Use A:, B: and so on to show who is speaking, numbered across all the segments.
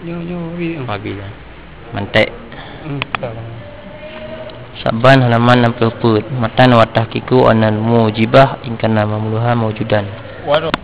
A: Apabila mantek Saban halaman 60. Matan wa tahqiqu anal mujibah in kana mamluha mawjudan.
B: Waduh.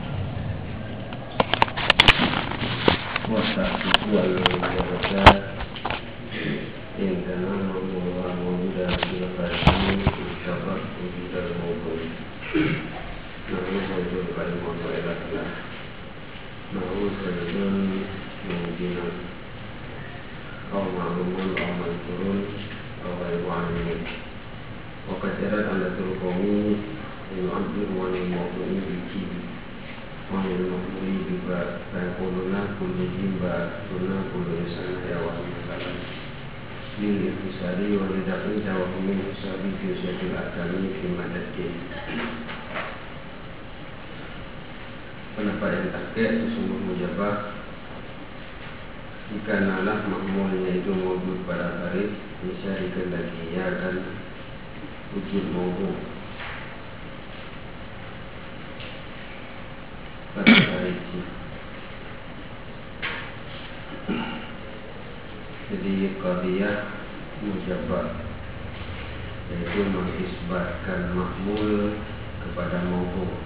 C: Pendapat yang takkik sesungguh mujabah jika nalah mahmulnya itu mawjud pada tarikh bisa dikendaki ya dan wujud mawjud pada tarikh. Jadi qadiyah mujabah yaitu mengisbatkan mahmul kepada mawjud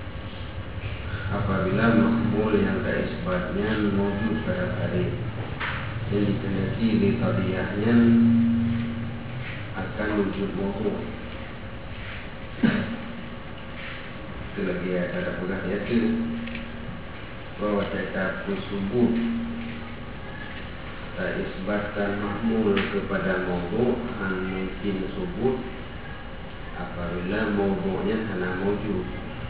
C: apabila mahmul yang keisbatnya mawjud pada tarikh yang dikendaki di qadiyahnya akan wujud mawjud. Itu lagi ada pegang yaitu bahwa tetap subuh tak isbatkan mahmul kepada mawdu' an mungkin subut apabila mawdu'nya hanya mawjud.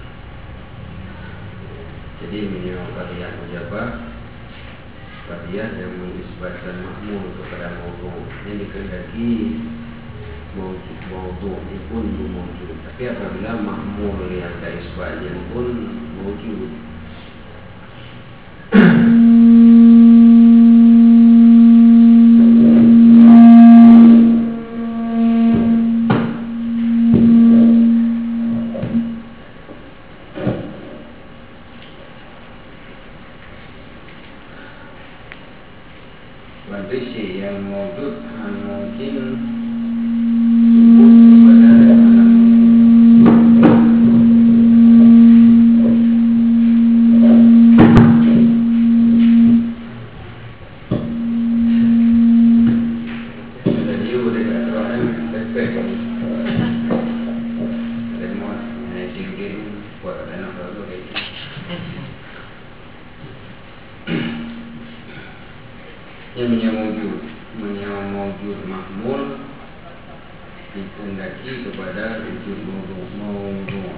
C: Jadi minyak qadiyah mujabah qadiyah yang mengisbatkan mahmul kepada mawdu' yang dikehendaki mawdu'nya pun mawjud. Tapi apabila mahmul yang keisbatnya pun mawjud, dikehendaki kepada wujud mawdu'.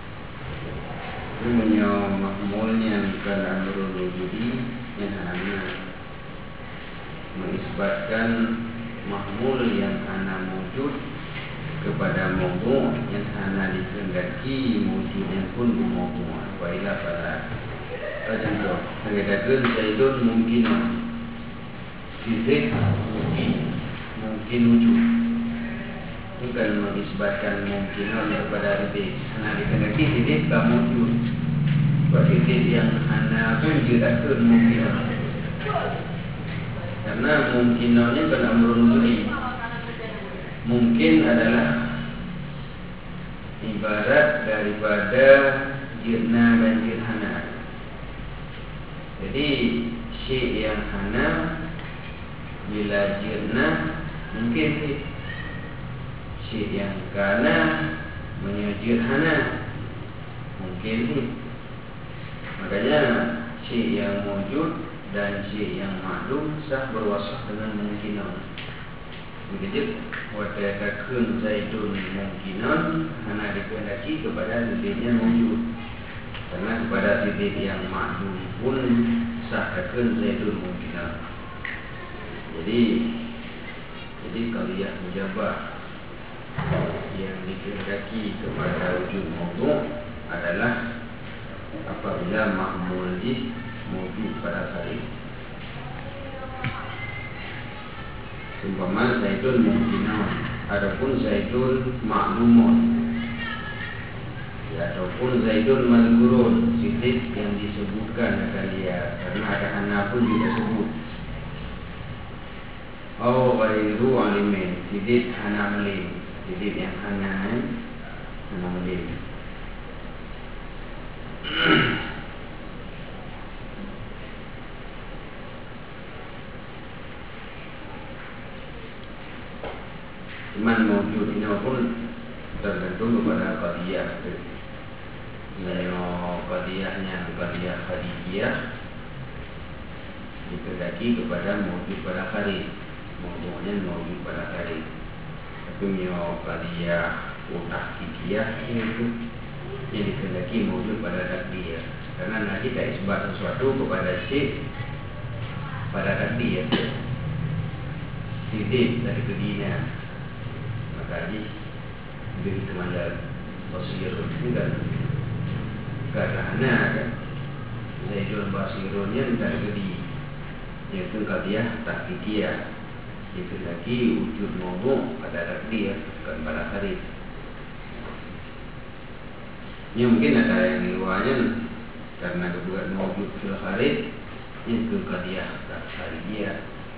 C: Punya mahmulnya bukan amrul wujudi yang hanya mengisbatkan mahmul yang hanya mawjud kepada mawdu' yang hanya dikehendaki mawjudnya pun mawdu'. Baiklah pada contoh mengatakan zaidun mungkin fizik mungkin wujud, bukan mengisbatkan mungkinan kepada titik hanya dikehendaki titik tak wujud. Sebab titik yang hanya pun tidak mungkinan, karena mungkinannya bukan amrul wujudi. Mungkin adalah ibarat daripada jirna dan jirhana. Jadi syai' yang hana bila jirna mungkin syai' yang kana menyujud hana mungkin. Makanya syai' yang wujud dan syai' yang ma'lum sah berwasaf dengan mungkinan. Begitu wadakakun zaidun mungkinan hana dikehendaki kepada titiknya wujud, karena kepada titik yang ma'lum pun sahkakun zaidun mungkinan. Jadi qadiyah mujabah yang dikehendaki kepada wujud mawdu' adalah apabila mahmul mawjud pada tarikh. Umpama zaidun mungkinan, adapun zaidun ma'lumun, ya, ataupun zaidun mazkurun, titik yang disebutkan akan dia, karena ada hana pun juga sebut. Oh, ghairu alimin. Sidit hana melim. Sidit yang hana melim. Cuman mawjud ini pun tergantung kepada qadiyah. Kalau qadiyahnya qadiyah khadijiyah, dikendaki kepada mawjud pada kharid. Mawjudnya mawjud pada kharid. Tapi kalau qadiyah tahqiqiyah itu yang dikendaki mawjud pada takdir. Karena nanti tak isbat sesuatu kepada syekh pada takdir. Sidit dari kedina. Maka begitu mandal basirun kan karena kan Zaidun basirunnya dari kedi yaitu qadiyah tahqiqiyah itu lagi wujud mawdu' pada takdir bukan pada kharid. Ini mungkin ada yang di luarnya karena kebukaan mawjud fil kharid itu qadiyah kharidiyah.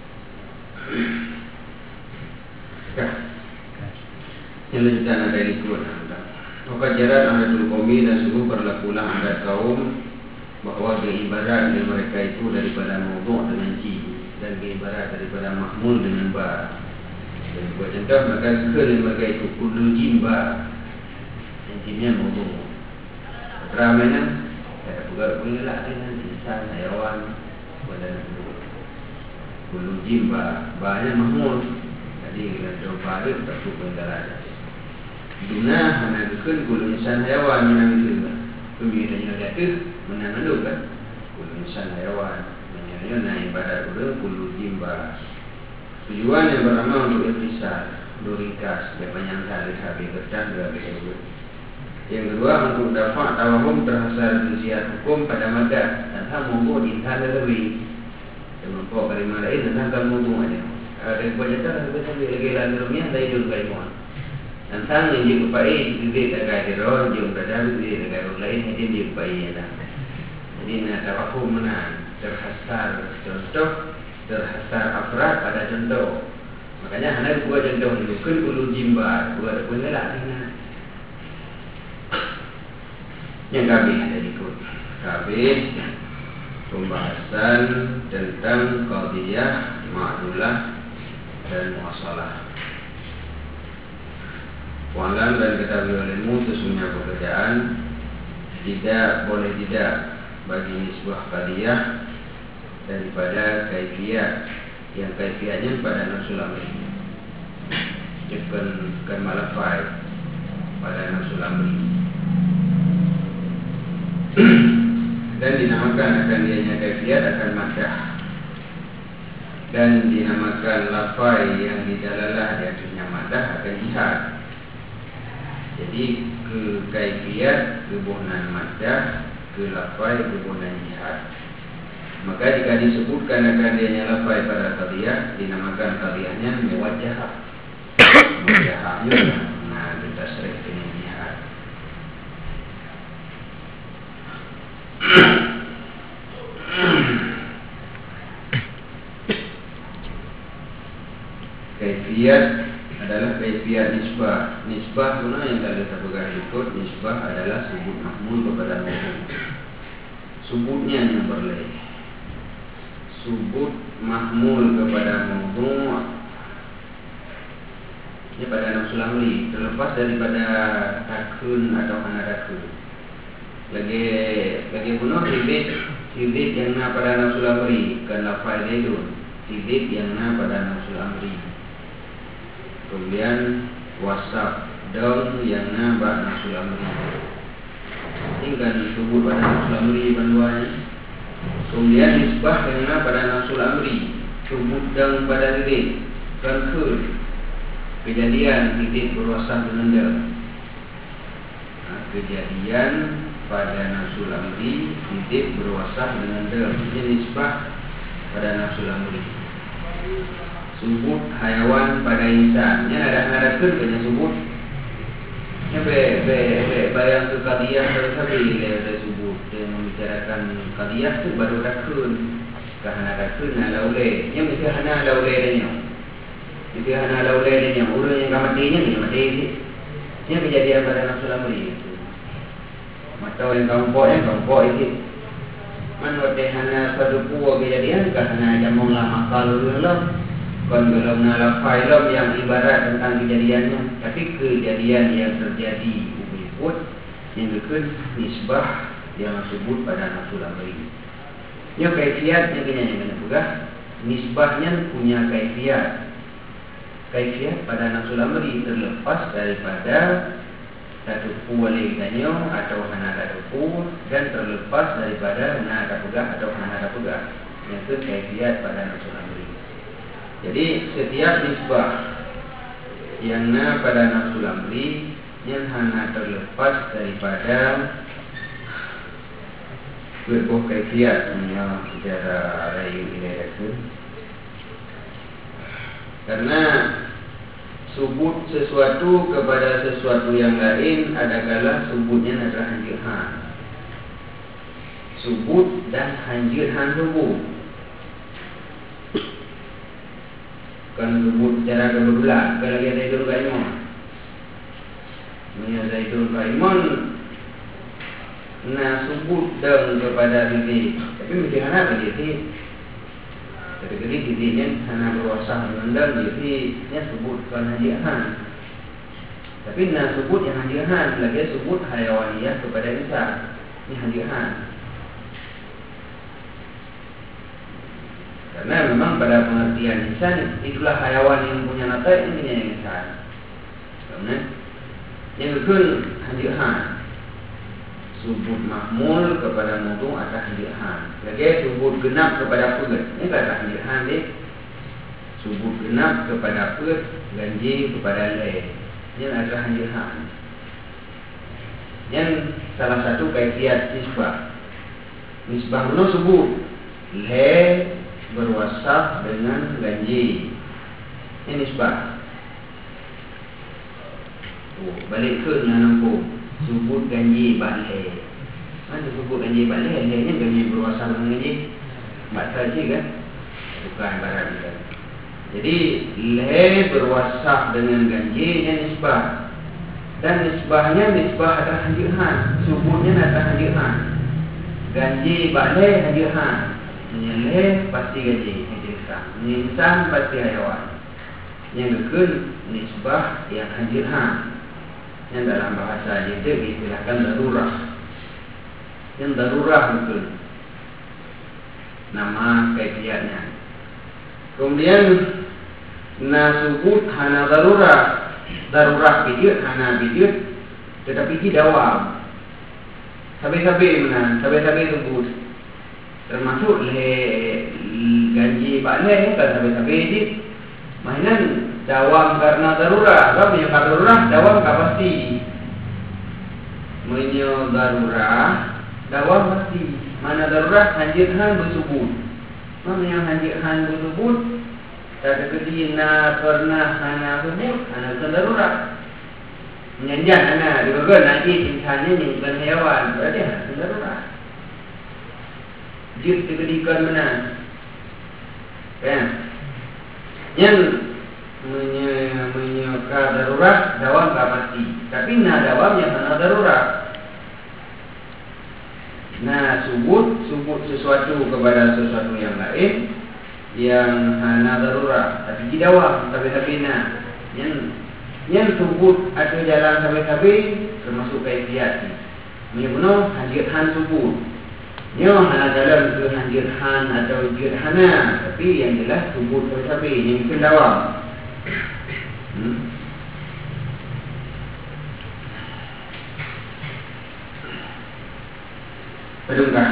C: Yang lanjutan ada ikut maka jarak ahadatul qaumi dan sungguh berlakulah adat kaum bahwa beribarat dari mereka itu daripada mawdu' dengan ji dan beribarat daripada mahmul dengan ba. Dan buat contoh maka dari mereka itu kullu jimba yang jimnya mawdu'. Ramainya ada pegar kulilak dengan insan hayawan pada nabi. Kullu jimba banyak mahmul. Jadi kalau balik tertukar dalam Duna hana dukun kulu insan hayawan menang itu. Pembiayanya jatuh menang itu kan. Kulu insan hayawan menyanya naik pada kulu jimba. Tujuan yang pertama untuk ikhtisar, untuk ringkas, panjang kali habis kertas dua kali. Yang kedua untuk dapat tawahum terhasar ziat hukum pada mada dan tak mampu diintan lebih. Dan mampu kalimah lain dan tak mampu aja. Ada kebanyakan kita lagi lanjutnya dari dulu kaimuan. Tentang yang dikupai itu agak dirol, jom berada itu agak lain itu dikupai ada. Jadi nak tawakum mana terhasar contoh, terhasar afrad pada contoh. Makanya hendak buat contoh itu kan ulu jimba, buat pun lah ini. Yang kami ada ikut. Kami pembahasan tentang qadiyah, ma'dulah dan muasalah. Walam dan ketahui olehmu sesungguhnya pekerjaan tidak boleh tidak bagi sebuah qadiyah daripada kaifiyat yang kaifiatnya pada nafsul amri. Bukan malafai pada nafsul amri. Dan dinamakan akan dianya kaifiyat akan madah. Dan dinamakan lafai yang didalalah di akhirnya madah akan jihad. Jadi ke kaifiyat, kebunan madah, ke lafai, kebunan jihad. Maka jika disebutkan akan dianya lafai pada qadiyah, dinamakan qadiyahnya muwajjahah. Muwajjahahnya nah ditasrif dengan jihad. Kaifiyat adalah kaifiyat nisbah. Nisbah itu yang tadi kita pegang ikut. Nisbah adalah sebut mahmul kepada mahmul. Sebutnya yang berleh. Sebut mahmul kepada mahmul. Ini pada nafsul amri. Terlepas daripada takun atau anadakun. Lagi bunuh sidit yang na pada nafsul amri. Kan lafai itu. Sidit yang na pada nafsul amri. Kemudian wasaf dong yang nabak nafsul amri. Ini kan disebut pada nafsul amri banduannya. Kemudian nisbah yang nabak pada nafsul amri. Sebut dong pada diri. Kengkul kejadian titik berwasaf dengan dong. Kejadian pada nafsul amri titik berwasaf dengan dong. Ini nisbah pada nafsul amri. Sebut hayawan pada insan. Ini ada kerja sebut. Ini bayang ke qadiyah tersabi ada sebut. Dia membicarakan qadiyah tu baru rakun. Kahana rakun ala ulai. Ini mesti hana ala ulai dia. Jadi hana laulai yang urut yang kamatinya ni mati ni. Ini kejadian pada nafsu lamri. Mata yang kampok ini. Man wate hana satu puak kejadian kerana jamong lama kalau dulu. Kon belum nala film yang ibarat tentang kejadiannya, tapi kejadian yang terjadi berikut yang berikut nisbah yang disebut pada nafsu lamri. Ia kaifiat yang kena pegah. Nisbahnya punya kaifiat. Kaifiat pada nafsu lamri terlepas daripada tatupu oleh ganyo atau hana tatupu, dan terlepas daripada hana pegah atau hana pegah. Yang itu kaifiat pada nafsu lamri. Jadi setiap nisbah yang pada nafsu lamri yang hana terlepas daripada berbuah kaifiat yang secara rayu ilahi. Karena subut sesuatu kepada sesuatu yang lain adalah subutnya adalah hanjirhan. Subut dan hanjirhan subut. Kan subut secara kebetulan. Kalau dia Zaidul Qaimun, punya Zaidul Qaimun, nah subut dan kepada diri. Tapi mesti hana diri. Jadi dirinya hana berwasah dengan dirinya sebutkan hanjirhan. Tapi nah sebut yang hanjirhan lagi sebut hayawaniyah kepada insan. Ini hanjirhan. Karena memang pada pengertian insan itulah hayawan yang punya natai, ini yang insan. Karena yang betul hanjirhan. Subut mahmul kepada mutu atas hanjirhan. Lagi subut genap kepada pegat. Ini kata hanjirhan ni. Subut genap kepada pegat, ganji kepada leh. Ini adalah hanjirhan. Yang salah satu kaifiat nisbah. Nisbah mana subut? Leh berwasaf dengan ganji. Ini nisbah. Balik ke nampu. Subut ganji balai. Mana subut ganji balai? Lehnya ganji berwasaf dengan ganji. Batal je kan? Bukan barat kan? Jadi leh berwasaf dengan ganji yang nisbah. Dan nisbahnya nisbah adalah hanjirhan. Subutnya adalah hanjirhan. Ganji balai hanjirhan. Leh pasti ganji hanjirhan. Insan pasti hayawan. Yang kedua nisbah yang hanjirhan. Yang dalam bahasa itu diistilahkan darurah. Yang darurah betul nama kaifiatnya. Kemudian nasubut hana darurah. Darurah bidut hana bidut, tetapi tidak dawam. Sabi-sabi mana? Sabi-sabi sebut. Termasuk ganji balai kan sabi-sabi ini. Mainan dawam karena darurah. Sebab yang darurah dawam tak pasti. Menyo darurah dawam pasti. Mana darurah hanjirhan bersubut. Mana yang hanjirhan bersubut tak kedina pernah hana sebut hana darurah. Menyanjang hana juga nanti cintanya ni bukan hewan berarti hana darurah. Jid diberikan mana? Kan? Yang menyuka darurat dawam tak pasti. Tapi nah dawam yang hana darurat. Nah subut sesuatu kepada sesuatu yang lain yang hana darurat. Tapi tidak dawam tapi nah yang subut atau jalan sampai termasuk kaifiat. Menyebuno hanjirhan subut. Nyo hana dalam ke hanjirhan atau jirhana. Tapi yang jelas subut sampai yang mungkin dawam. Kedua.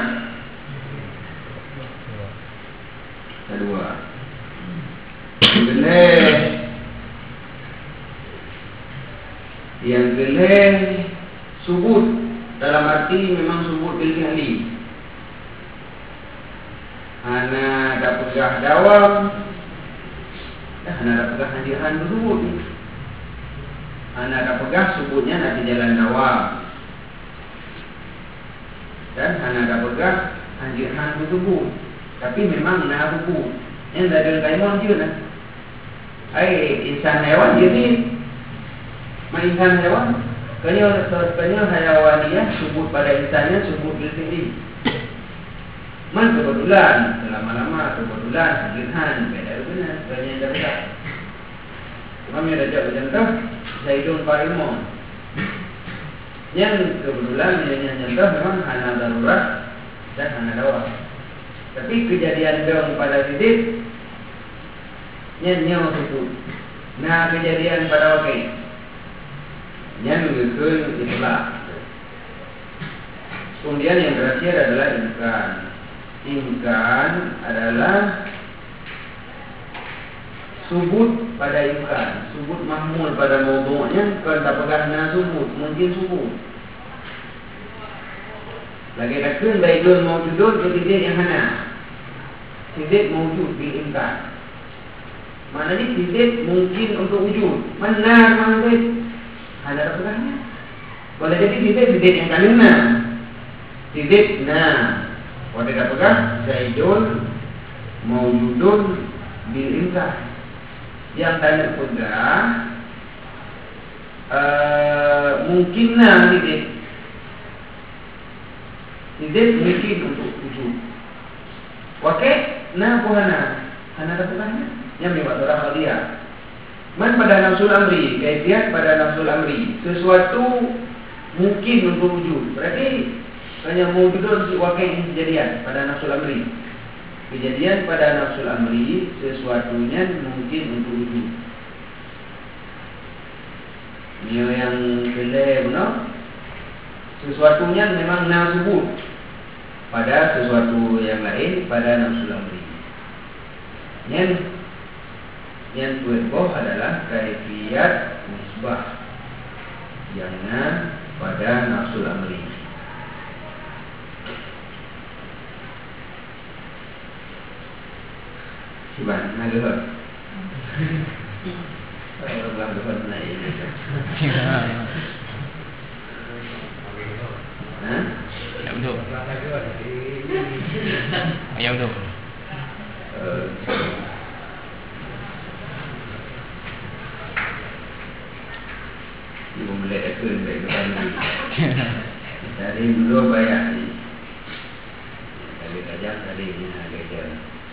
C: Yang geleh subut dalam arti memang subut bil jahli. Hana dak pegah dawam. Hana dak pegah hanjirhan bersubut. Hana dak pegah subutnya nanti jalan dawam. Dan hana dak pegah hanjirhan bersubut. Tapi memang nak buku. Yang Zaidul Qaimun je nah. Insan hewan jadi insan hewan kanya hayawaniyah subut pada insannya subut bil fi'li. Man kebetulan lama-lama kebetulan hadiran beda benar banyak dapat. Kami ada jawab contoh Zaidun Farimon. Yang kebetulan yang contoh memang hanya darurat dan hanya dawa. Tapi kejadian dong pada titik nyawa subut. Nah kejadian pada wakil yang mengikut itulah. Kemudian yang terakhir adalah imkan. Imkan adalah subut pada imkan, subut mahmul pada mawdu'nya kalau pegahna subut, mungkin subut. Lagi takun baidun mawjudun ke titik yang hana. Titik mawjud bil imkan. Maknanya titik mungkin untuk wujud. Mana mungkin? Ada pegahnya. Boleh jadi titik yang kalina. Titik nah. Kalau tidak pegah, Zaidun mawjudun bil imkan. Yang tanya pegah mungkinlah titik mungkin untuk wujud. Oke, nah buhana ada pegahnya. Yang membuat orang dia. Man pada nafsul amri, kaifiat pada nafsul amri, sesuatu mungkin untuk wujud. Berarti hanya mewujudkan si wakil kejadian pada nafsul amri. Kejadian pada nafsul amri sesuatunya mungkin untuk wujud. Ini yang kelih benar. Sesuatunya memang nasubut pada sesuatu yang lain pada nafsul amri. Yang kedua adalah kaifiyat nisbah yang pada nafsul amri. Siapa nak lihat? Orang belum lihat naik.
A: Ya betul. Ya betul. Ibu melihat ekor baik tadi. Tadi dulu banyak ni. Tadi kajak tadi ni ada je.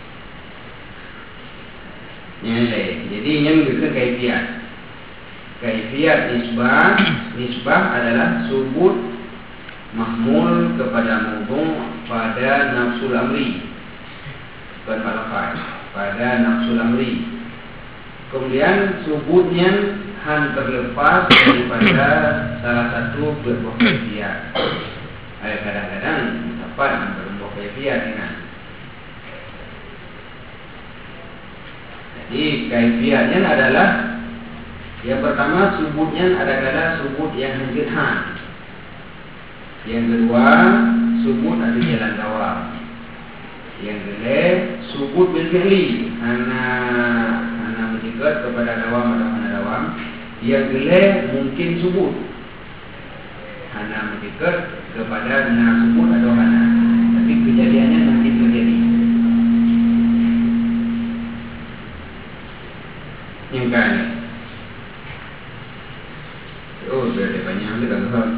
A: Jadi yang itu kaifiat. Kaifiat nisbah adalah subut mahmul kepada mawdu' pada nafsul amri. Bukan pada nafsul amri. Kemudian subutnya terlepas daripada salah satu berbuah kaifiat. Kadang-kadang dapat berbuah kaifiat dengan. Jadi kaifiatnya adalah yang pertama subutnya adalah subut yang hujjah. Yang kedua subut ada jalan dawam. Yang ketiga subut bil fi'li, ana mendekat kepada dawam atau hana dawam. Yang ketiga mungkin subut, hana mendekat kepada na subut atau hana, tapi kejadiannya mungkin terjadi. Yang kan? Oh, sudah banyak kita tahu.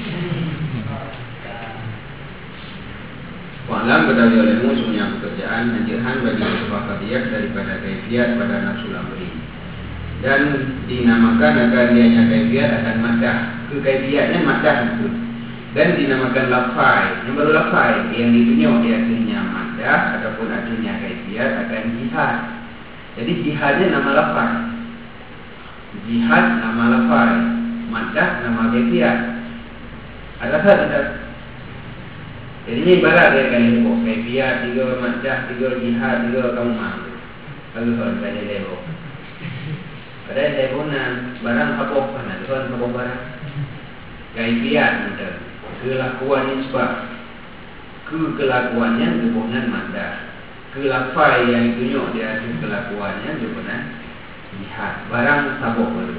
A: Wa'lam ketahui olehmu semuanya pekerjaan anjuran bagi sebuah qadiyah daripada kaifiat pada nafsul amri. Dan dinamakan akan dianya kaifiat akan maddah. Kekaifiatnya maddah itu. Dan dinamakan lafai. Yang baru lafai yang ditunjuk di akhirnya maddah ataupun akhirnya kaifiat akan jihad. Jadi jihadnya nama lafai. Jihad nama lafai. Maddah nama kaifiat. Ada tak? Jadi ini ibarat dia kali lebok. Kaifiat 3, maddah 3, jihad 3, kamu mahu. Kalau soal kali lebok. Padahal lebok barang apa mana? Soal apa barang? Kaifiat macam kelakuan nisbah. Kelakuannya hubungan maddah. Kelafai yang tunjuk dia kelakuannya hubungan jihad. Barang sabuk baru.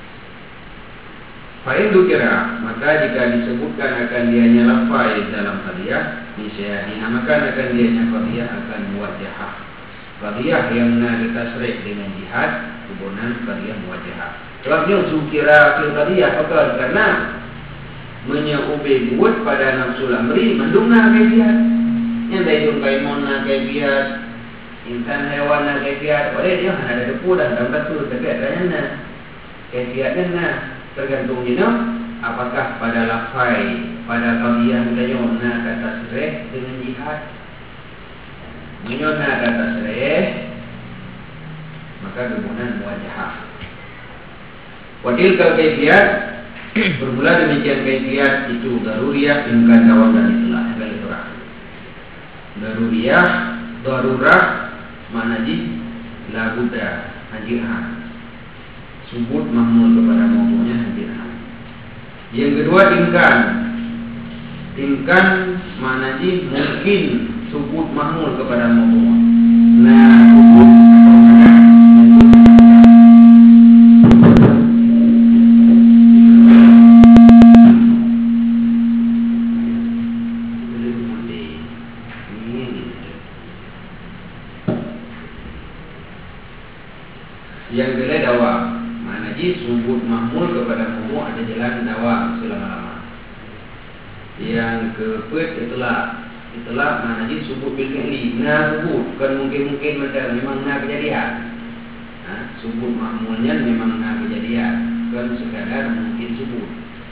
A: Fa'indu kira, maka jika disebutkan akan dianya lafai dalam qadiyah, niscaya dinamakan akan dianya qadiyah akan muwajjahah. qadiyah yang ditasrih dengan jihad kemudian qadiyah muwajahah. Sebabnya sukira fil qadiyah fakal karena menyubi buat pada nafsul amri mendungna kaifiat. Yang dayun kaimona kaifiat, insan hewan kaifiat. Oleh dia ada depu dah dalam betul tapi adanya kaifiatnya tergantung dino apakah pada lafai pada qadiyah menyona kata tasrih dengan jihad. Menyona kata tasrih maka kemudian muwajahah. Wadil kaifiat bermula demikian kaifiat itu daruriyah imkan dawam dan itulah yang kali terang. Darurah mana ji labuda hajiran subut mahmul kepada mautunya hajiran. Yang kedua imkan mana ji mungkin subut mahmul kepada mautunya. Nah subut yang kedua dawam. Mana ji subut mahmul kepada mautu ada jalan dawam selama-lama. Yang keempat itulah mana ji subut bil fi'li. Nah subut bukan mungkin memang kejadian. Subut mahmulnya memang kejadian, bukan sekadar mungkin subut.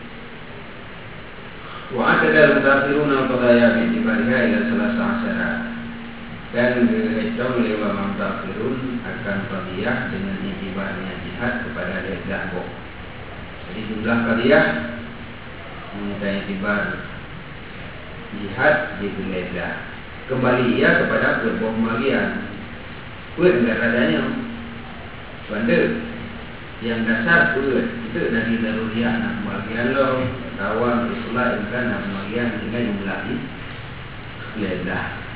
A: Wa ada mutakhiruna qadaya bi ibadiha ila salasa asyara. Dan dihitung oleh ulama mutakhirun akan qadiyah dengan itibarnya jihad kepada 13 kelompok. Jadi jumlah qadiyah menyertai itibar jihad di 13. Kembali ia kepada kelompok bagian. Kuat enggak adanya. Benda yang dasar kuat itu dari daruriyah anak bagian lo, tawam islah imkan anak bagian dengan jumlah 13.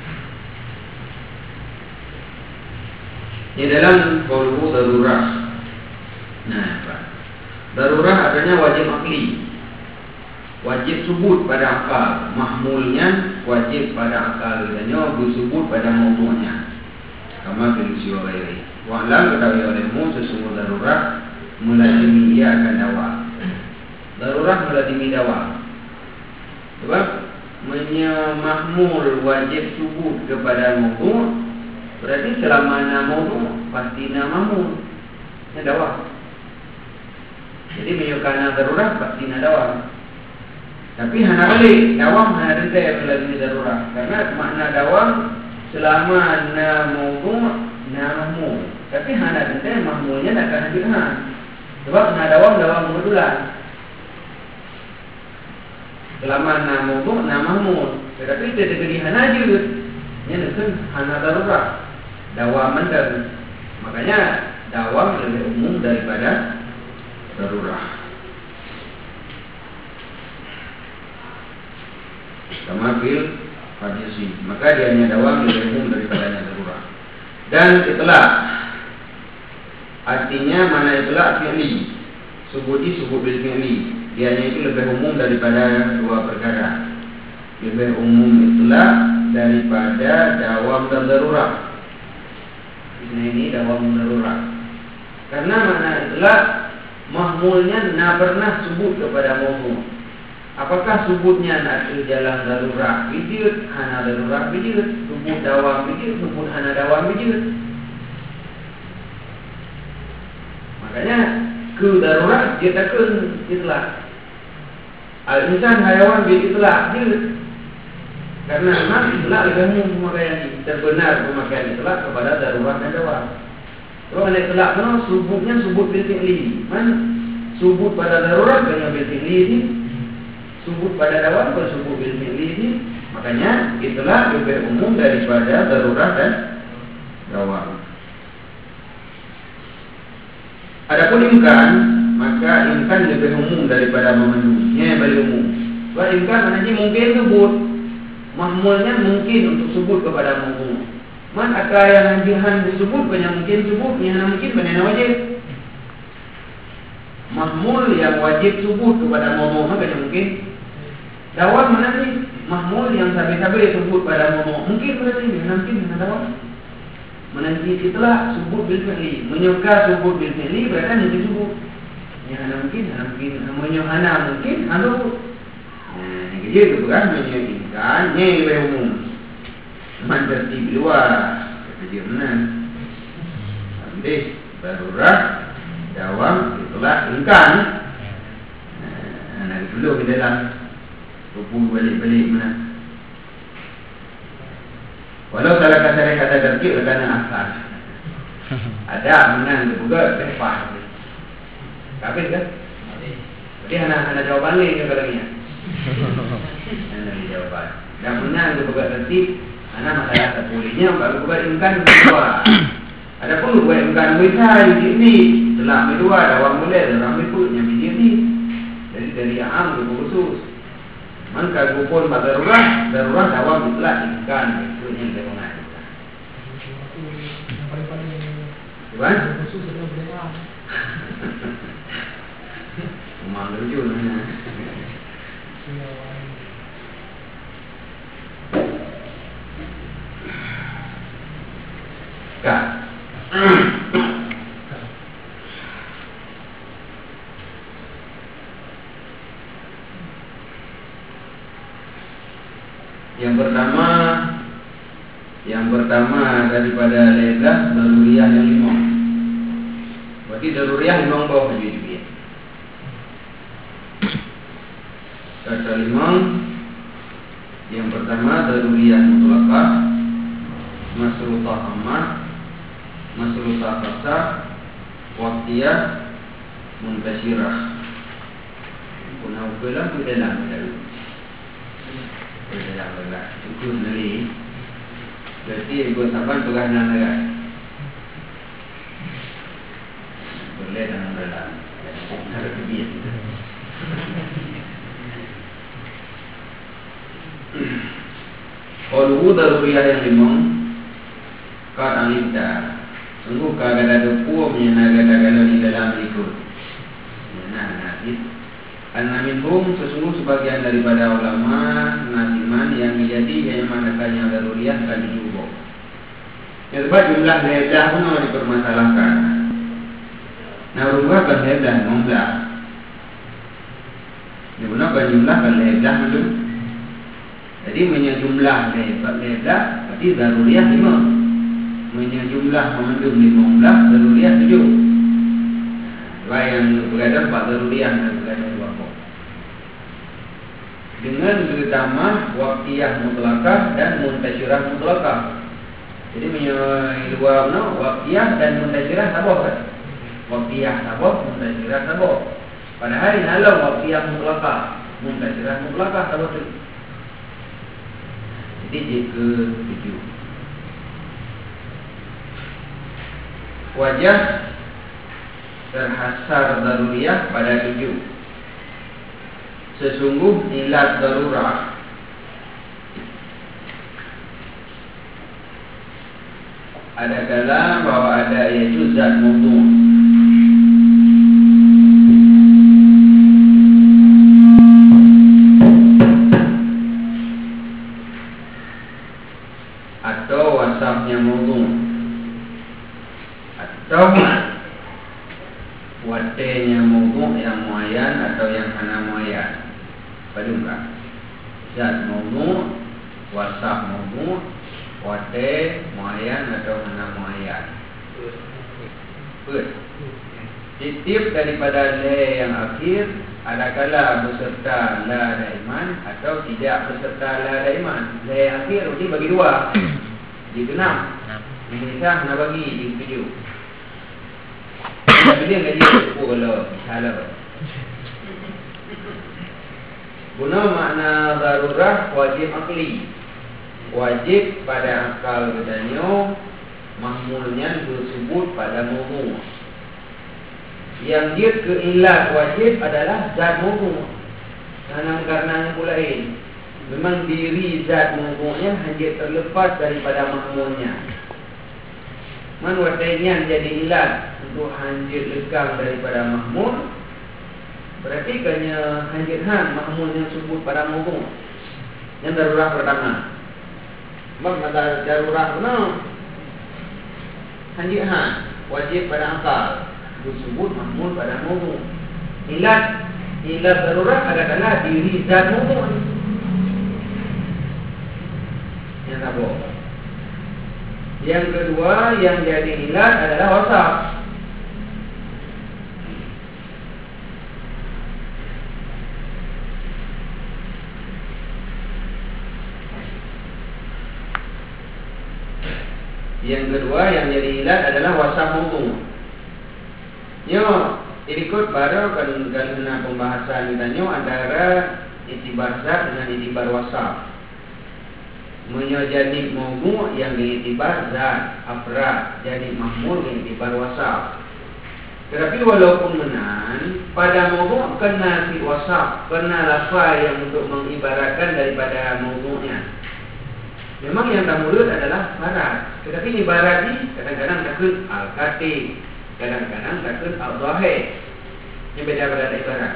A: Ini dalam qauluhu darurah. Nah, Pak. Darurah adanya wajib akli. Wajib subut pada akal. Mahmulnya wajib pada akal dan bersubut pada mautunya. Kama fil siwairi. Wa lam ketahui olehmu sesungguh darurah melazimi ia akan dawa. Darurah melazimi dawa. Sebab mahmul wajib subut kepada mautu. Berarti selama namamu pasti namamu dawam. Jadi menyukana darurat pasti dawam. Tapi hana balik dawam hana rida lagi darurat. Karena makna dawam selama namamu. Tapi hana rida mahmulnya nak akan hadirkan. Sebab dawam kebetulan. Selama namamu. Tetapi tidak jadi hana juga. Ini kan hana darurat. Dawam mendar. Makanya dawam lebih umum daripada darurah. Sama fil hadisi. Maka dianya dawam lebih umum daripada darurah. Dan itulah artinya mana itulah fi'li. Subut bil fi'li. Dianya itu lebih umum daripada dua perkara. Lebih umum itulah daripada dawam dan darurah. Ini dawam darurat. Karena mana itulah mahmulnya pernah subut kepada mautu. Apakah subutnya nak jalan darurat bijut, hana darurat bijut, subut dawam bijut, subut hana dawam bijut. Makanya ke darurat dia takkan itulah. Al-insan hayawan bil itulah bijut. Karena memang itulah lebih pemakaian terbenar pemakaian itulah kepada darurat dan dawam. Kalau itulah mana subutnya subut bil fi'li. Mana subut pada darurat banyak bil fi'li ini. Subut pada dawam bersubut bil fi'li ini. Makanya itulah lebih umum daripada darurat dan dawam. Adapun imkan, maka imkan lebih umum daripada memenuhinya yang paling umum. Sebab imkan maknanya mungkin subut. Mahmulnya mungkin untuk subut kepada mautu. Man akal yang anjuran disebut banyak mungkin subut, yang mungkin banyak wajib. Mahmul yang wajib subut kepada mautu banyak mungkin. Dawam mana ni? Mahmul yang sabi-sabi disebut pada mautu mungkin berarti mungkin dawam. Menanti itulah sebut bil fi'li. Menyuka sebut bil fi'li berarti mungkin sebut. Yang ana mungkin, menyuhana mungkin, halu. Nah, yang kerja itu bukan menyuhkan, yang lebih umum. Manterti luar, kerja mana? Ambil darurat, dawam, itulah ingkan. Nah, dulu kita dalam hubung balik-balik mana. Walau salah kata terkait kerana asal. Ada menang juga lepas. Kabel kan? Jadi anak jawapan ni kalau ni. Anak jawapan. Dan menang juga tertib. Anak masalah terpulihnya baru buat imkan kedua. Adapun buat imkan besar di sini telah kedua dawam mulai dalam itu yang biji ni. Jadi dari am ke khusus. Maka kupon darurat dawam itulah imkan itu yang dibangun. Tuan? Memang lucu mana? Kak. Yang pertama daripada ledah daruriyah yang 5. Berarti daruriyah 5 bawah juga. Kata 5. Yang pertama daruriyah mutlaqah, masrutah ammah, masrutah qasah, waqtiyah, muntasyirah. Punah ukelah ke dalam dulu. Ke dalam agak cukup nari. Berarti ikut saban peranan agak. Boleh dalam dalam. Harus kebias. Kalau daruriyah yang 5 kat alifta. Sungguh kagak ada puak menyenangkan di dalam ikut. Nah, An-Naminhum sesungguh sebagian daripada ulama nasiman yang menjadi yang manakah yang daruriyah kan diubah. Sebab jumlah ledah pun harus dipermasalahkan. Nah, berubah kan ledah 16. Digunakan jumlah kan ledah itu. Jadi menyejumlah ledah berarti daruriyah 5. Menyejumlah memendung 15 daruriyah 7. Dua yang beredar 4 daruriyah dan beredar 2 kok. Dengan terutama waqtiyah mutlaqah dan muntasyirah mutlaqah. Jadi dua waqtiyah dan muntasyirah sabah kan? Waqtiyah sabah, muntasyirah sabah. Padahal ini adalah waqtiyah mutlaqah, muntasyirah mutlaqah sabah tu. Jadi jika 7. Wajah terhasar daruriyah pada 7. Sesungguh ilat darurah ada kala bahwa ada iaitu zat mawdu' atau wasafnya mawdu' atau watenya mawdu' yang muayyan atau yang hana muayyan. Padahal zat mawdu', wasaf mawdu', wate muayyan atau hana muayyan. Titip daripada la yang akhir adakala beserta la daiman atau tidak beserta la daiman. La yang akhir mesti bagi 2. Di 6. Indonesia nak bagi di 7. Bila enggak dia pula salah. Guna makna darurah wajib akli. Wajib pada akal kedanyo mahmulnya tersebut pada mawdu'. Yang dia keilat wajib adalah zat mawdu'. Karena pula lain. Memang diri zat mawdu'nya hanya terlepas daripada mahmulnya. Man watainya jadi ilat untuk hanjir lekang daripada mahmul. Berarti kanya hanjirhan mahmul yang sebut pada mawdu'. Yang darurah pertama. Sebab darurat benar. hanjihan wajib pada akal disebut mahmul pada mawdu'. Ilat darurat adalah diri zat mawdu' yang tak boleh. Yang kedua yang jadi ilat adalah wasaf. Yang kedua yang jadi ilat adalah wasaf mawdu'. Ikut baru karena pembahasan kita antara itibar zat dengan itibar wasaf. Jadi mawdu' yang diitibar zat afrad, jadi mahmul yang diitibar wasaf. Tetapi walaupun menan pada mawdu' kena si wasaf, kena lafaz yang untuk mengibaratkan daripada mawdu'nya. Memang yang tak mulut adalah barat. Tetapi ibarat ni kadang-kadang takut al-katib, kadang-kadang takut al-zahir. Ini beda pada ibarat.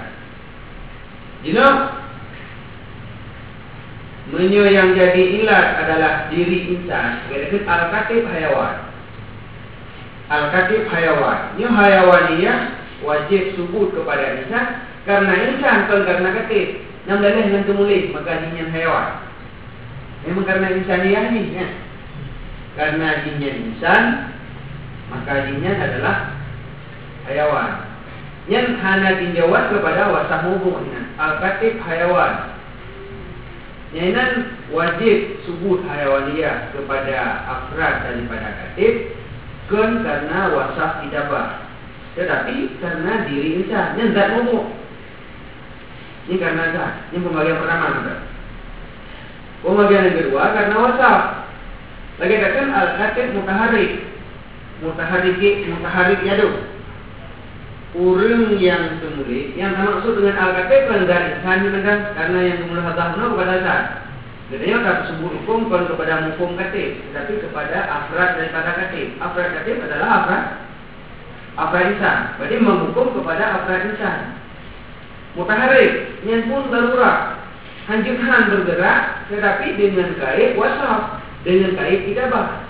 A: Yang jadi ilat adalah diri insan. Kadang-kadang al-katib hayawan. Al-katib hayawan. Ini hayawaniyah wajib subut kepada insan. Karena insan bukan karena katib. Yang dalih dengan kemulis maka jinnya hayawan. Memang karena insaniyah ni ya. Karena jinnya insan, maka jinnya adalah hayawan. Yang hana tinjauan kepada wasaf mawdu'nya. Al-katib hayawan. Yang wajib subut hayawaniyah kepada afrad daripada katib karena wasaf idabah. Tetapi karena diri insan. Yang zat mawdu'. Ini karena zat. Ini pembagian pertama maka. Pembagian yang kedua karena wasaf. Lagi katakan al-katib mutaharik. Mutaharik yadu. Urang yang semuli yang maksud dengan al-katib kan dari insan karena yang semula hadahna kepada zat. Jadi tak tersebut hukum bukan kepada hukum katib, tetapi kepada afrad daripada katib. Afrad katib adalah afrad insan. Berarti menghukum kepada afrad insan. Mutaharik yang pun darurat. Hanjurhan bergerak tetapi dengan kait wasaf, dengan kait idabah.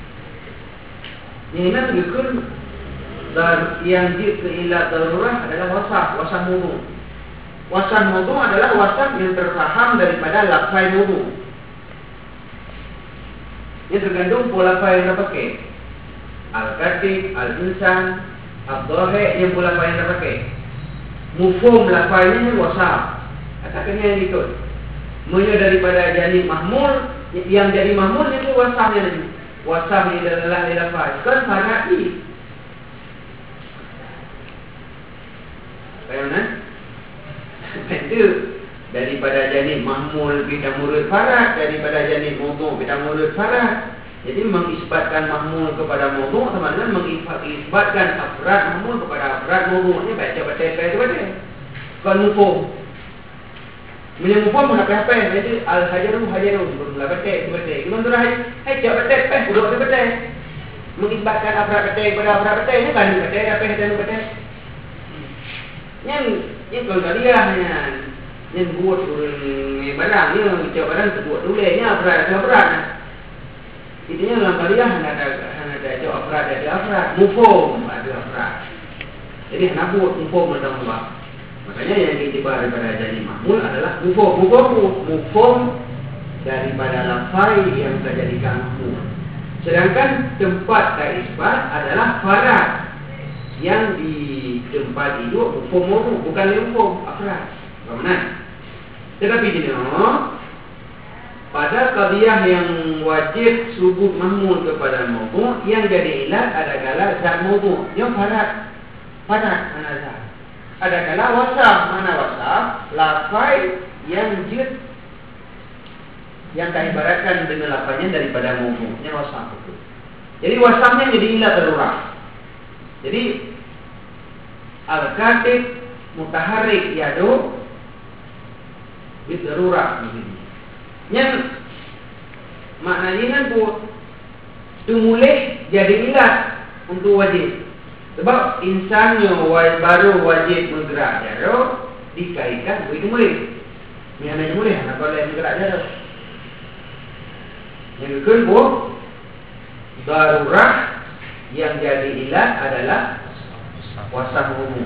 A: Ini menunjukkan yang ilat darurat adalah wasaf mawdu'. Wasaf mawdu' adalah wasaf yang terfaham daripada lafaz mawdu'. Ini tergantung pola lafaz yang dipakai. Al-katib, al-insan, al-dhahir yang pola lafaz yang dipakai. Mufhum lafaznya wasaf. Katakan yang ikut. Mulai daripada jadi mahmul, yang jadi mahmul itu wasafnya lagi. Wasaf ini adalah lafaz. Kan farad ni. Bagaimana? Itu daripada jadi mahmul kita murid farad, daripada jadi mawdu' kita murid farad. Jadi mengisbatkan mahmul kepada mawdu' teman-teman mengisbatkan afrad mahmul kepada afrad mawdu'. Ini baca. Kan mufhum. Menyemufam apa-apa. Jadi al-hajaru bermula batik. Gimana tu hai cak batik budak batik. Mengisbatkan afrad batik kepada afrad batik. Ini kan batik apa yang batik. Yang kalau dia yang buat barang ni cak barang terbuat tulisnya afrad. Intinya dalam kaliah ada cak afrad ada afrad. Mufhum ada afrad. Jadi nak buat mufhum macam makanya yang diiktibar daripada jadi mahmul adalah mufhum daripada lafaz yang terjadikan mahmul. Sedangkan tempat isbat adalah farad yang di tempat itu mufhum mawdu' bukan mufhum afrad. Bagaimana? Tetapi pada qadiyah yang wajib subut mahmul kepada mawdu' yang jadi ilat adalah zat mawdu'. Yang farad mana zat? Adakala wasaf, mana wasaf? Lafaz yang jid yang tak ibaratkan dengan lafaznya daripada mawdu'. Ini wasaf itu. Jadi wasafnya jadi ilat darurat. Jadi al-katib mutaharik yadu darurat begini. Yang maknanya kan tu mulai jadi ilat untuk wajib. Sebab insannya baru wajib bergerak jauh dikaitkan begitu mulai. Yang mulai nak boleh bergerak jauh. Yang kedua darurat yang jadi ilat adalah wasaf umum.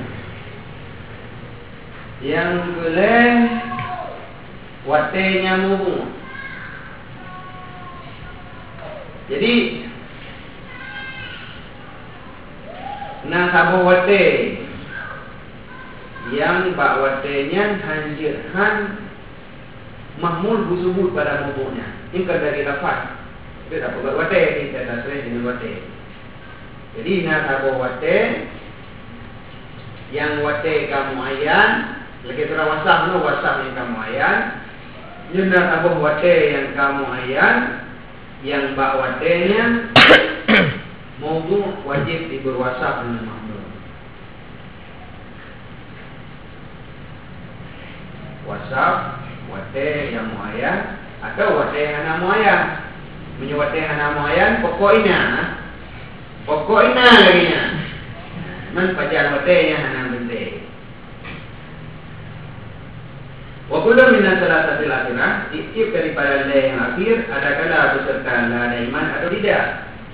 A: Yang boleh watenya umum. Jadi nasabah wate yang bak watenya hanjirhan mahmul busubut pada mubuknya. Ini kan dari lafaz. Kita dapat buat wate, kita tasrih dengan wate. Jadi nasabah wate yang wate kamu ayan, lagi terang wasaf, no wasaf yang kamu ayan. Yang nasabah wate yang kamu ayan, yang bak watenya maudu wajib diberwasaf dengan mahmul. Wasaf wate yang muayyan atau wate hana muayyan. Menyewate hana muayyan pokoknya lagi nya. Man pajar wate yang hana bente. Wa kullu min salatatil akhirah, tiap daripada la yang akhir ada kala beserta la daiman atau tidak.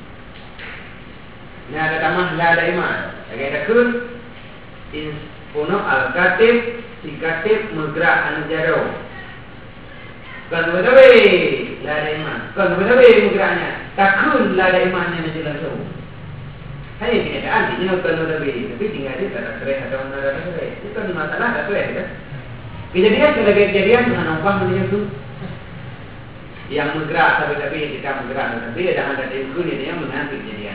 A: Ini ada tamah la daiman. Lagi ada kun puno al-katib si katib menggerak anu jaro. Kan bedawe la daiman. Kan bedawe menggeraknya. Takun la daimannya nanti langsung. Hanya kenyataan ini kan bedawe, tapi tinggal dia tak sereh atau nada sereh. Itu kan masalah tak sereh kan. Kejadian dengan apa menjadi itu yang menggerak tapi tidak menggerak tapi ada ilmu ini yang menantu kejadian.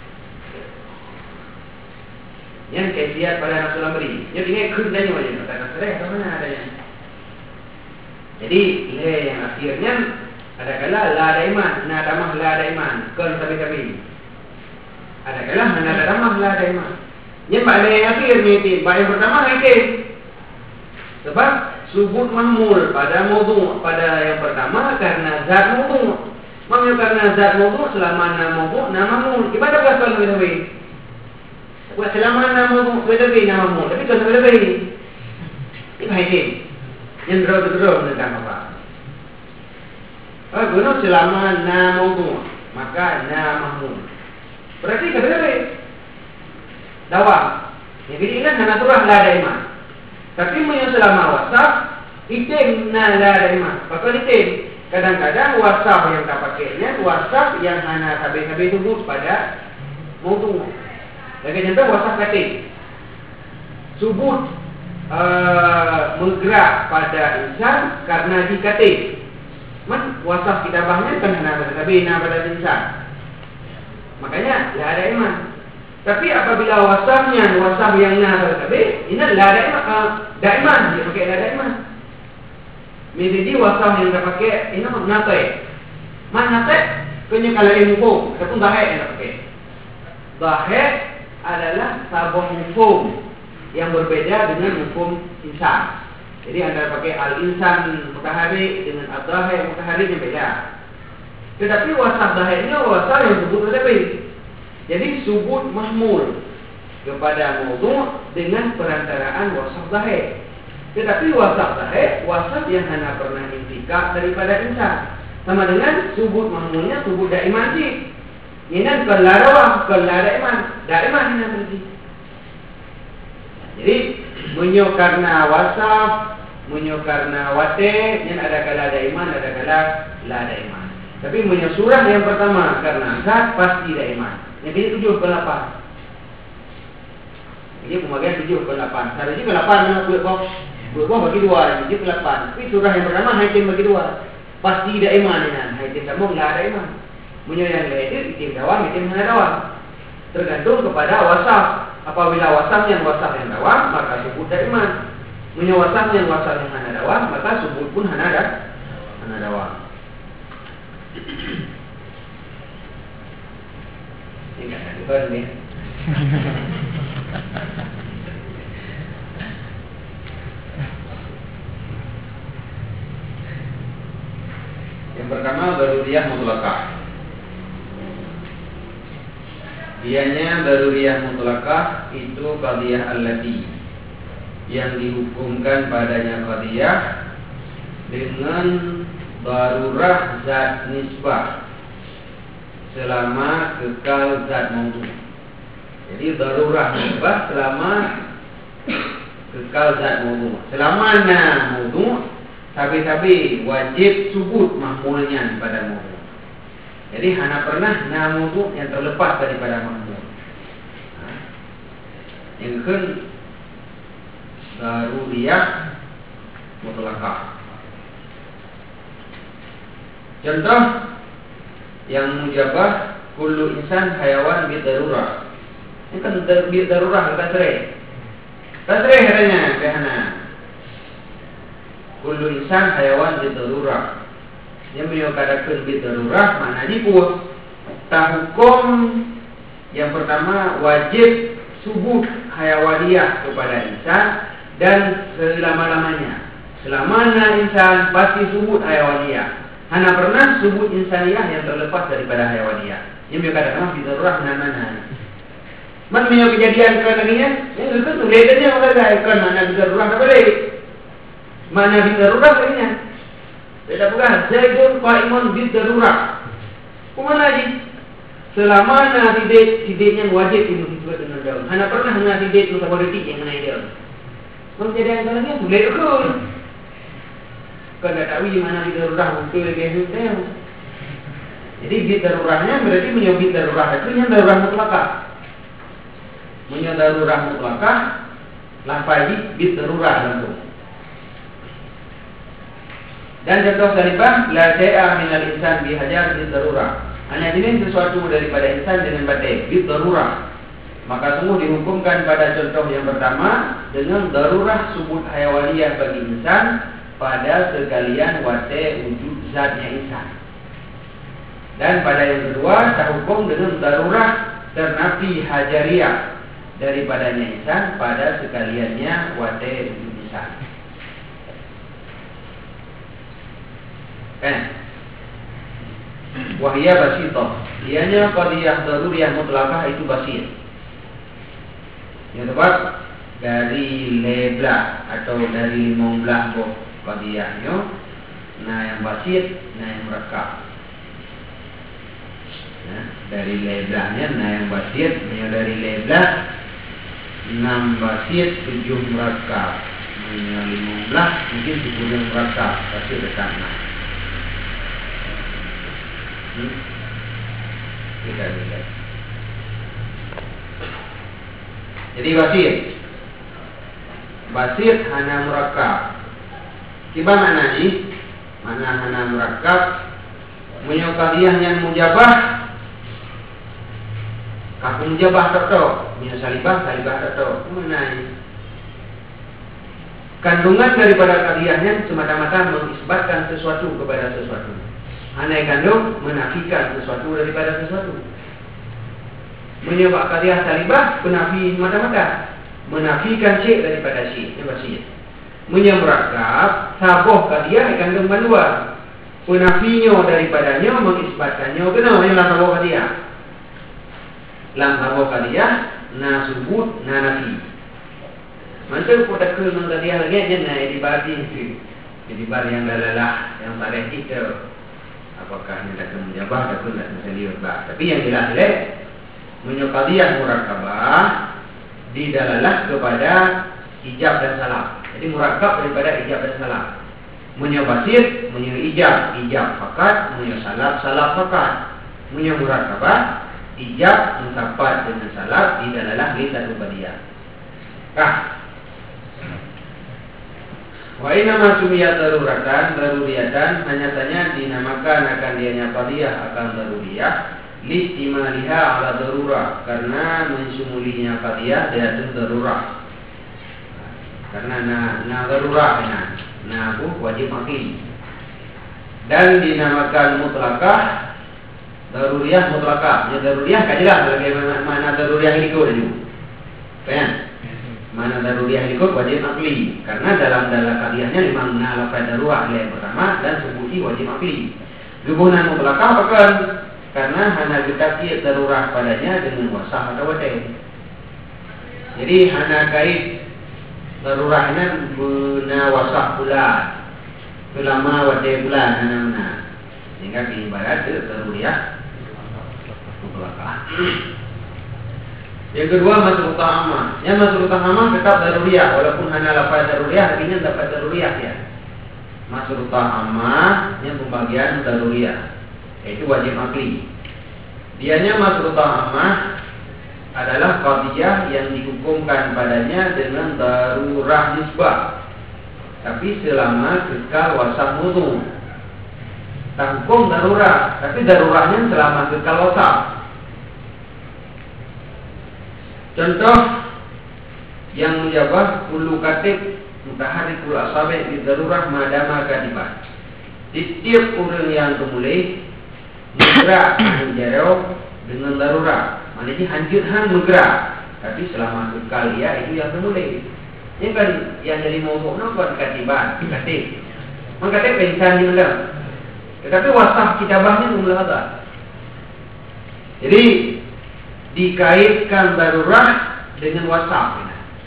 A: Yang kebiasaan pada Rasulullah beri. Jadi ini kudanya wajib kata sereh atau mana adanya. Jadi le yang akhirnya ada kala la daiman, na damah la daiman, kon tapi. Ada kala na damah la daiman. Yang pada yang akhir ni, yang pertama itu. Sebab subut mahmul pada maudu pada yang pertama karena zat maudu. Maksudnya karena zat maudu selama nama maudu nama mahmul. Ibadah kalau lebih. Buat selama nama maudu lebih nama mahmul. Tapi kalau lebih ini baik. Yang terus tentang apa? Guna selama nama maudu maka nama mahmul. Berarti kalau lebih dakwah. Jadi ingat naturah la daimah. Tapi punya selama wasaf itim na la daimah. Pasal itim kadang-kadang wasaf yang tak pakainya wasaf yang hana habis-habis tunggu pada maudu. Lagi contoh wasaf katik. Subut menggerak pada insan karena dikatik. Man wasaf kitabahnya kan hana habis pada insan. Makanya la daimah. Tapi apabila wasafnya wasaf yang na tadi, ini la daiman dia pakai la daiman. Jadi wasaf yang dia pakai ini natai. Mana natai? Punya kalau ilmu ataupun bahaya yang dia pakai. Bahaya adalah sabung hukum yang berbeda dengan hukum insan. Jadi anda pakai al-insan mutahari dengan al-dahai mutahari yang beda. Tetapi wasaf bahaya ini wasaf yang disebut lebih. Jadi subut mahmul kepada maudu dengan perantaraan wasaf zahir. Tetapi wasaf zahir wasaf yang hanya pernah intikak daripada insan. Sama dengan subut mahmulnya subut daiman sih. Ini keladawah daiman ini berarti. Jadi munyo karena wasaf, munyo karena wate, yang ada kala daiman, ada kala la daiman. Tapi munyo surah yang pertama karena zat pasti daiman. Jadi 7 ke 8. Jadi pembagian 7 ke 8. Hari ini ke 8 buat box bagi 2, 7 ke 8. Tapi surah yang pertama haitim bagi 2. Pasti tidak iman dengan haitim sambung enggak ada iman. Punya yang lain itim dawam, itim hana dawam. Tergantung kepada wasaf. Apabila wasafnya wasaf yang dawam, maka subut tidak iman. Punya wasafnya wasaf yang hana dawam, maka subut pun hana dawam. Ini kan bukan ni. Yang pertama daruriyah mutlaqah. Dianya daruriyah mutlaqah itu qadiyah allati yang dihukumkan padanya qadiyah dengan darurah zat nisbah selama kekal zat maudu. Jadi darurah mubah selama kekal zat mawdu'. Selama mawdu', tapi wajib subut mahmulnya pada mawdu'. Jadi hana pernah mawdu' yang terlepas daripada mahmul. Yang kan daruriyah mutlaqah. Contoh yang mujabah kullu insan hayawan bi darurah. Ini kan bi darurah tasrih. Tasrih katanya kahana. Kullu insan hayawan bi darurah. Yang beliau katakan bi darurah maknanya pun tak hukum yang pertama wajib subut hayawaniyah kepada insan dan selama-lamanya. Selamanya insan pasti subut hayawaniyah. Hana pernah subut insaniyah yang terlepas daripada hayawaniyah. Yang beliau katakan bi darurah mana-mana. Man punya kejadian kerana ni yang itu tu letaknya orang kan mana bi darurah tak boleh. Mana bi darurah katanya. Tidak bukan Zaidun qa'imun bi darurah. Kemana lagi? Selama tidaknya wajib itu disebut dengan daun. Hana pernah tidak itu politik yang naik daun. Kejadian kerana ni tu letak. Kau tak tahu di mana bi darurah betul lebih daun. Jadi bi darurahnya berarti punya bi darurah itu yang darurah mutlaqah. Punya darurah mutlaqah lafaz bi darurah langsung. Dan contoh salibah la syai'a minal insan bi hajar bi darurah. Hanya jenis sesuatu daripada insan dengan batik bi darurah. Maka sungguh dihukumkan pada contoh yang pertama dengan darurah subut hayawaniyah bagi insan pada sekalian wate wujud zatnya insan. Dan pada yang kedua terhukum dengan darurah ternafi hajariyah daripadanya insan pada sekaliannya wate wujud insan. Kan? Wahia basitah. Ianya qadiyah daruriyah mutlaqah itu basit. Yang tepat dari leblah atau dari 15 buah qadiyahnya. Nah yang basit, nah yang murakkab. Nah, dari leblahnya, nah yang basit, yang dari leblah 6 basit, 7 murakkab. Yang 15 mungkin 10 murakkab, basit dekat 6. Kita lihat. Jadi basit hana murakkab. Tiba mana ni? Mana hana murakkab? Punya qadiyah yang mujabah. Kaku mujabah tak tahu. Punya salibah tak tahu. Mana ni? Kandungan daripada qadiyahnya semata-mata mengisbatkan sesuatu kepada sesuatu. Hanya kandung menafikan sesuatu daripada sesuatu. Menyebab qadiyah salibah penafi mata-mata, menafikan syek daripada syek. Ini basit. Menyamurakkab sabuh qadiyah kandung bandua. Penafinya daripadanya mengisbatkannya kena dalam sabuh qadiyah. Dalam sabuh qadiyah na subut na nafi. Macam pun tak kena qadiyah lagi jangan dibagi itu. Jadi bar yang dalalah yang tak ada kita. Apakah ini tak menjabah ataupun tak menjadi bah. Tapi yang jelas menyukadiyah murakkabah didalalah kepada ijab dan salam. Jadi murakkab daripada ijab dan salam. Menyabasir, ijab fakat, salaf fakat. Murakkabah ijab mensapat dengan salaf didalalah lisan ubadiyah. Wa inama sumiyat daruriyatan hanya saja dinamakan akan dianya qadiyah akan daruriyah listimaliha ala darurah karena mensumulinya qadiyah dia itu darurah. Karena darurah aku wajib akil. Dan dinamakan mutlaqah daruriyah mutlaqah. Ya daruriyah kan jelas bagaimana daruriyah itu tadi. Kan? Mana daruriyah ikut wajib akli. Karena dalam qadiyahnya memang lafaz darurah yang pertama dan subuhi wajib akli. Gubunan mutlaqah akan karena hana ditafsir darurah padanya dengan wasah atau wate. Jadi hana kait darurahnya guna wasah pula. Ulama wate pula hana. Sehingga diibarat daruriyah mutlaqah. Yang kedua masrutah ammah. Yang masrutah ammah tetap daruriyah, walaupun hanya lafaz daruriyah artinya dapat daruriyah ya. Masrutah ammah yang pembagian daruriyah, yaitu wajib akli. Dianya masrutah ammah adalah qadiyah yang dihukumkan padanya dengan darurah nisbah, tapi selama kekal wasaf wudu. Tak hukum darurah, tapi darurahnya selama kekal wasaf. Contoh yang menjawab kullu katib mutaharrikul asabi bi darurah madama katiban. Setiap orang yang kemulai bergerak menjauh dengan darurat. Maknanya hanjuthan bergerak, tapi selama kekal dia itu yang kemulai. Ini kan yang jadi mawdu' bukan katiban, katib. Mengkatib insan di mana? Tetapi wasaf kitabahnya mulahadzah. Jadi dikaitkan darurat dengan wasaf.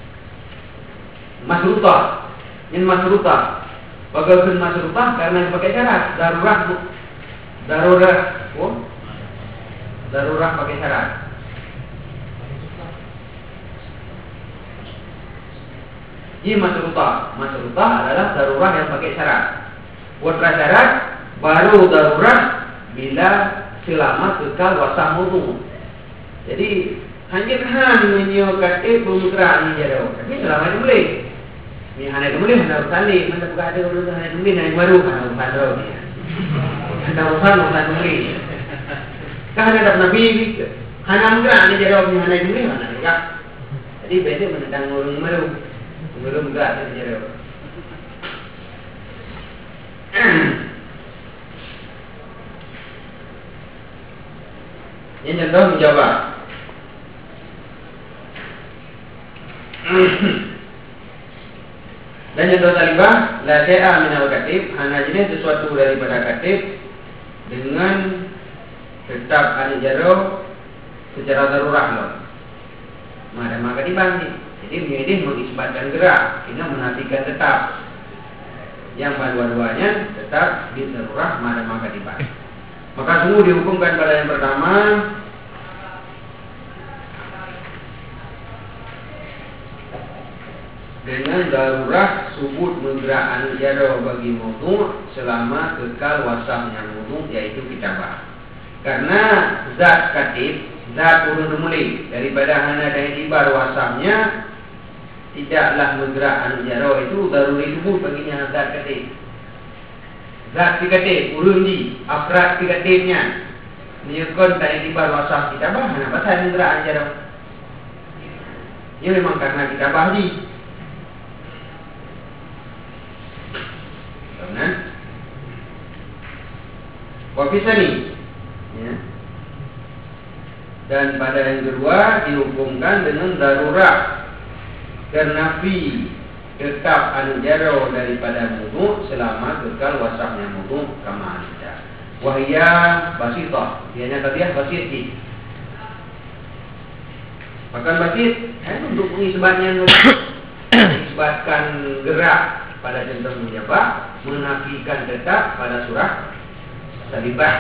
A: Masrutah. Ini masrutah. Bagaimana masrutah? Karena pakai syarat. Darurat pakai syarat. Ini masrutah. Masrutah adalah darurat yang pakai syarat. Buat syarat baru darurat bila selama kekal wasaf wudu. Jadi hanya menyo katib bermudra ni jauh. Tapi selama itu boleh. Ni hanya itu boleh, hanya bersalih. Mana bukan ada urusan hanya itu boleh, hanya baru hanya urusan baru ni. Hanya urusan boleh. Kan ada Nabi hanya mudra ni jauh ni hanya itu boleh, mana enggak. Jadi beda menentang orang baru. Belum enggak ni jauh. Ini contoh menjawab. Dan contoh talibah la syai'a min al-katib, hanya jenis sesuatu daripada katib dengan tetap anjaro secara darurat loh. Maka dibanding. Jadi ini mengisbatkan gerak, ini menafikan tetap. Yang kedua-duanya tetap di darurat maka dibanding. Maka sungguh dihukumkan pada yang pertama dengan darurat subut menggerakkan jaro bagi wudu selama kekal wasafnya wudu, yaitu kitabah. Karena zat katib, zat urun mulai daripada hana dan ibar wasafnya tidaklah menggerakkan jaro itu daruri subut baginya zat katib. Zat katib urun di afrad katibnya menyebutkan dan ibar wasaf kitabah hana pasal menggerakkan jaro. Ini memang karena kitabah di wafisani ya. Dan pada yang kedua dihukumkan dengan darurat karena fi tetap anjaro daripada wudu selama kekal wasafnya wudu kama ada. Wahia basitah, dianya tadiah basiti. Bahkan basit untuk mengisbatnya mengisbatkan gerak pada contoh menjawab, menafikan tetap pada surah talibah.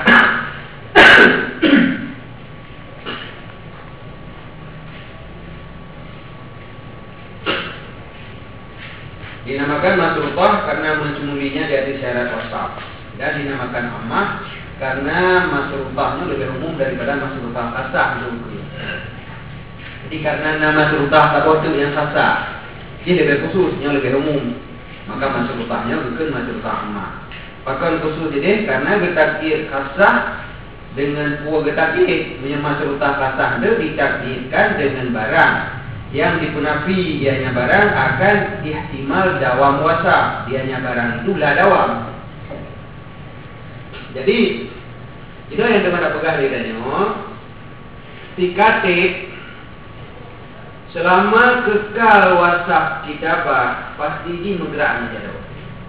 A: Dinamakan masrutah karena mencumulinya di atas syarat wasaf, dan dinamakan ammah karena masrutahnya lebih umum daripada masrutah kasah. Jadi karena nama masrutah tabotu yang kasah, dia lebih khusus, yang lebih umum, maka masrutahnya bukan masrutah ammah. Bahkan khusus jadi karena bertakdir kasah dengan buah bertakdir, masrutah kasah itu ditakdirkan dengan barang yang dipenafi dianya barang akan ihtimal dawam wasaf, dianya barang itulah dawam. Jadi itu yang teman pegang bedanya. Tikatib selama kekal wasaf kitabah pasti di menggerakkan jadwal.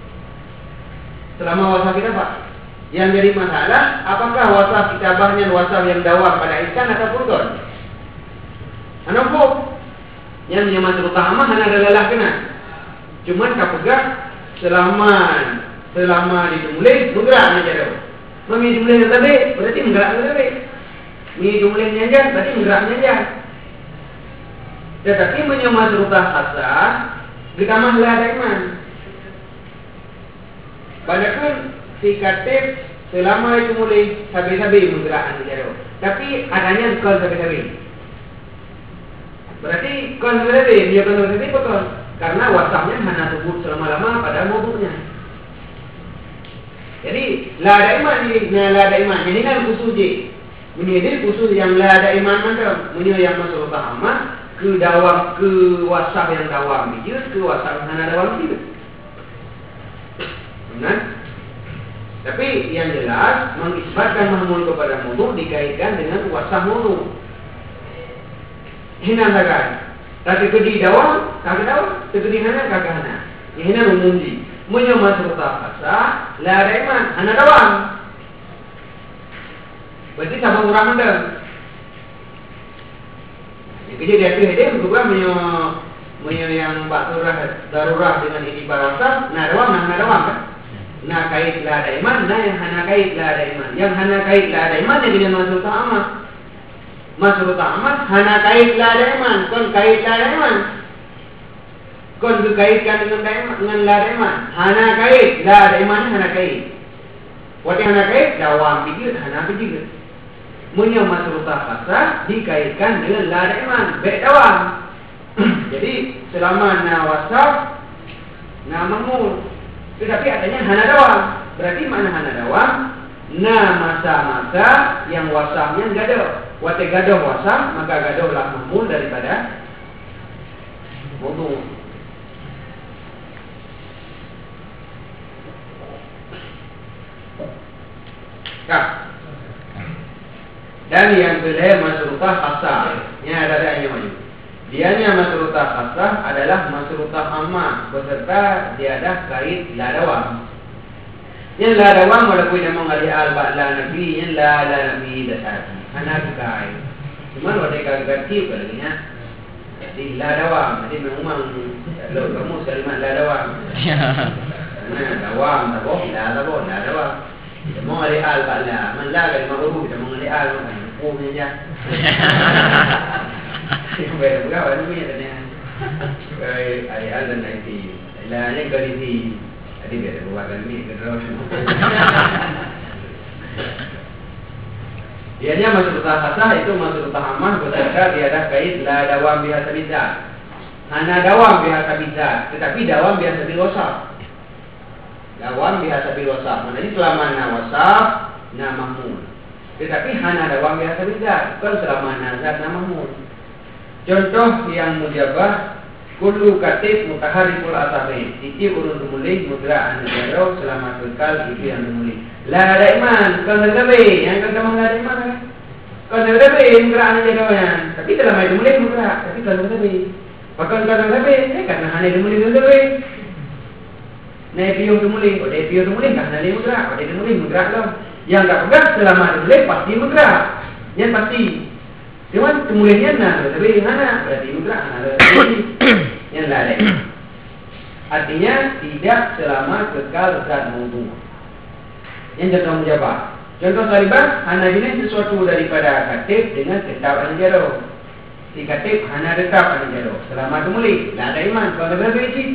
A: Selama wasaf kitabah, yang jadi masalah apakah wasaf kitabahnya wasaf yang dawam pada insan atau purgon? Anopok yang menyamai utama hanya ada lelah kena. Cuman kapegak selama dimulai bergerak jadwal. Mami dimulai tadi berarti menggerak tadi. Mi dimulai nyanjar berarti menggerak nyanjar. Tetapi masrutah khasah ditambah la daiman. Padahal si katib selama itu mulai sabi-sabi menggerakkan jaro. Tapi adanya kon sabi-sabi. Berarti kon sabi-sabi, dia kon sabi-sabi betul. Karena wasahnya hanya sebut selama-lama pada mabuknya. Jadi la daiman ini, la daiman ini kan khusus je. Menjadi khusus yang la daiman mana? Menjadi yang masrutah amat ke dawam, ke wasah yang dawam dia, ke wasah hana dawam dia. Benar? Tapi yang jelas mengisbatkan mahmul kepada mulu dikaitkan dengan wasah mulu. Hina lagai. Tapi kedi dawam, kagak dawam, kedi hana kagak hana. Hina rumunji. Munyo masrutah khasah la daiman hana dawam. Berarti sama orang mandang. Jadi dia juga menyo yang baturah darurah dengan ini barasa, nah dawam kan? Nah kait la daiman, nah yang hana kait la daiman. Yang hana kait la daiman yang dengan masrutah amat. Masrutah amat hana kait la daiman, kon kait la daiman. Kon dikaitkan dengan la daiman. Hana kait la daiman hana kait. What hana kait dawam bigit hana bigit. Munyo masrutah khasah dikaitkan dengan la daiman, baik dawam. Jadi selama na wasaf, na mamul, tetapi adanya hana dawam. Berarti mana hana dawam? Na masa-masa yang wasafnya gadoh. Wate gadoh wasaf, maka gadohlah mamul daripada mawdu'. Kak. Dan yang kedua masrutah khasah. Ini ada maju. Dianya masrutah khasah adalah masrutah ammah beserta dia ada kait la dawam. Yang la dawam walaupun dia mengali al-ba la nabi, yang la nabi dasar. Hana kai. Cuma wade kagati palingnya. Jadi la dawam, jadi memang lo kamu kalimat la dawam. Nah, dawam tabo, la dawam. Kita mau ngali al-ba la, man la kali maruh kita mau ngali al-ba. Umumnya aja. Yang berapa ni tanya? Ada dan nanti. Lain kali ni. Ada biasa buat ni terus. Dianya masrutah khasah itu masrutah ammah beserta tiada kait la dawam biasa bizat. Hana dawam biasa bizat, tetapi dawam biasa bil wasaf. Dawam biasa bil wasaf. Maknanya selama na wasaf, na mahmul. Tetapi hana dawam biasa bizat, bukan selama nazar na mahmul. Contoh yang mujabah kullu katib mutaharrikul asabi. Iki urun mulih mudra an-jaro selama kekal itu yang mulih. La daiman kan lebih yang kata la daiman kan. Kan lebih mudra an-jaro. Tapi selama itu mulih mudra, tapi kan lebih. Bahkan kan lebih karena hanya itu mulih lebih. Nah, piyo mulih, ode piyo mulih kan hanya mudra, ode mulih mudra loh. Yang tak pegang selama itu mulih pasti mudra. Yang pasti. Cuma kemuliaan lebih mana berarti mudra yang lain. Artinya tidak selama kekal zat mawdu'. Yang contoh mujabah. Contoh salibah hana jenis sesuatu daripada katib dengan tetap anjaro. Si katib hana tetap anjaro. Selama kemuli, la ada iman kalau lebih isi.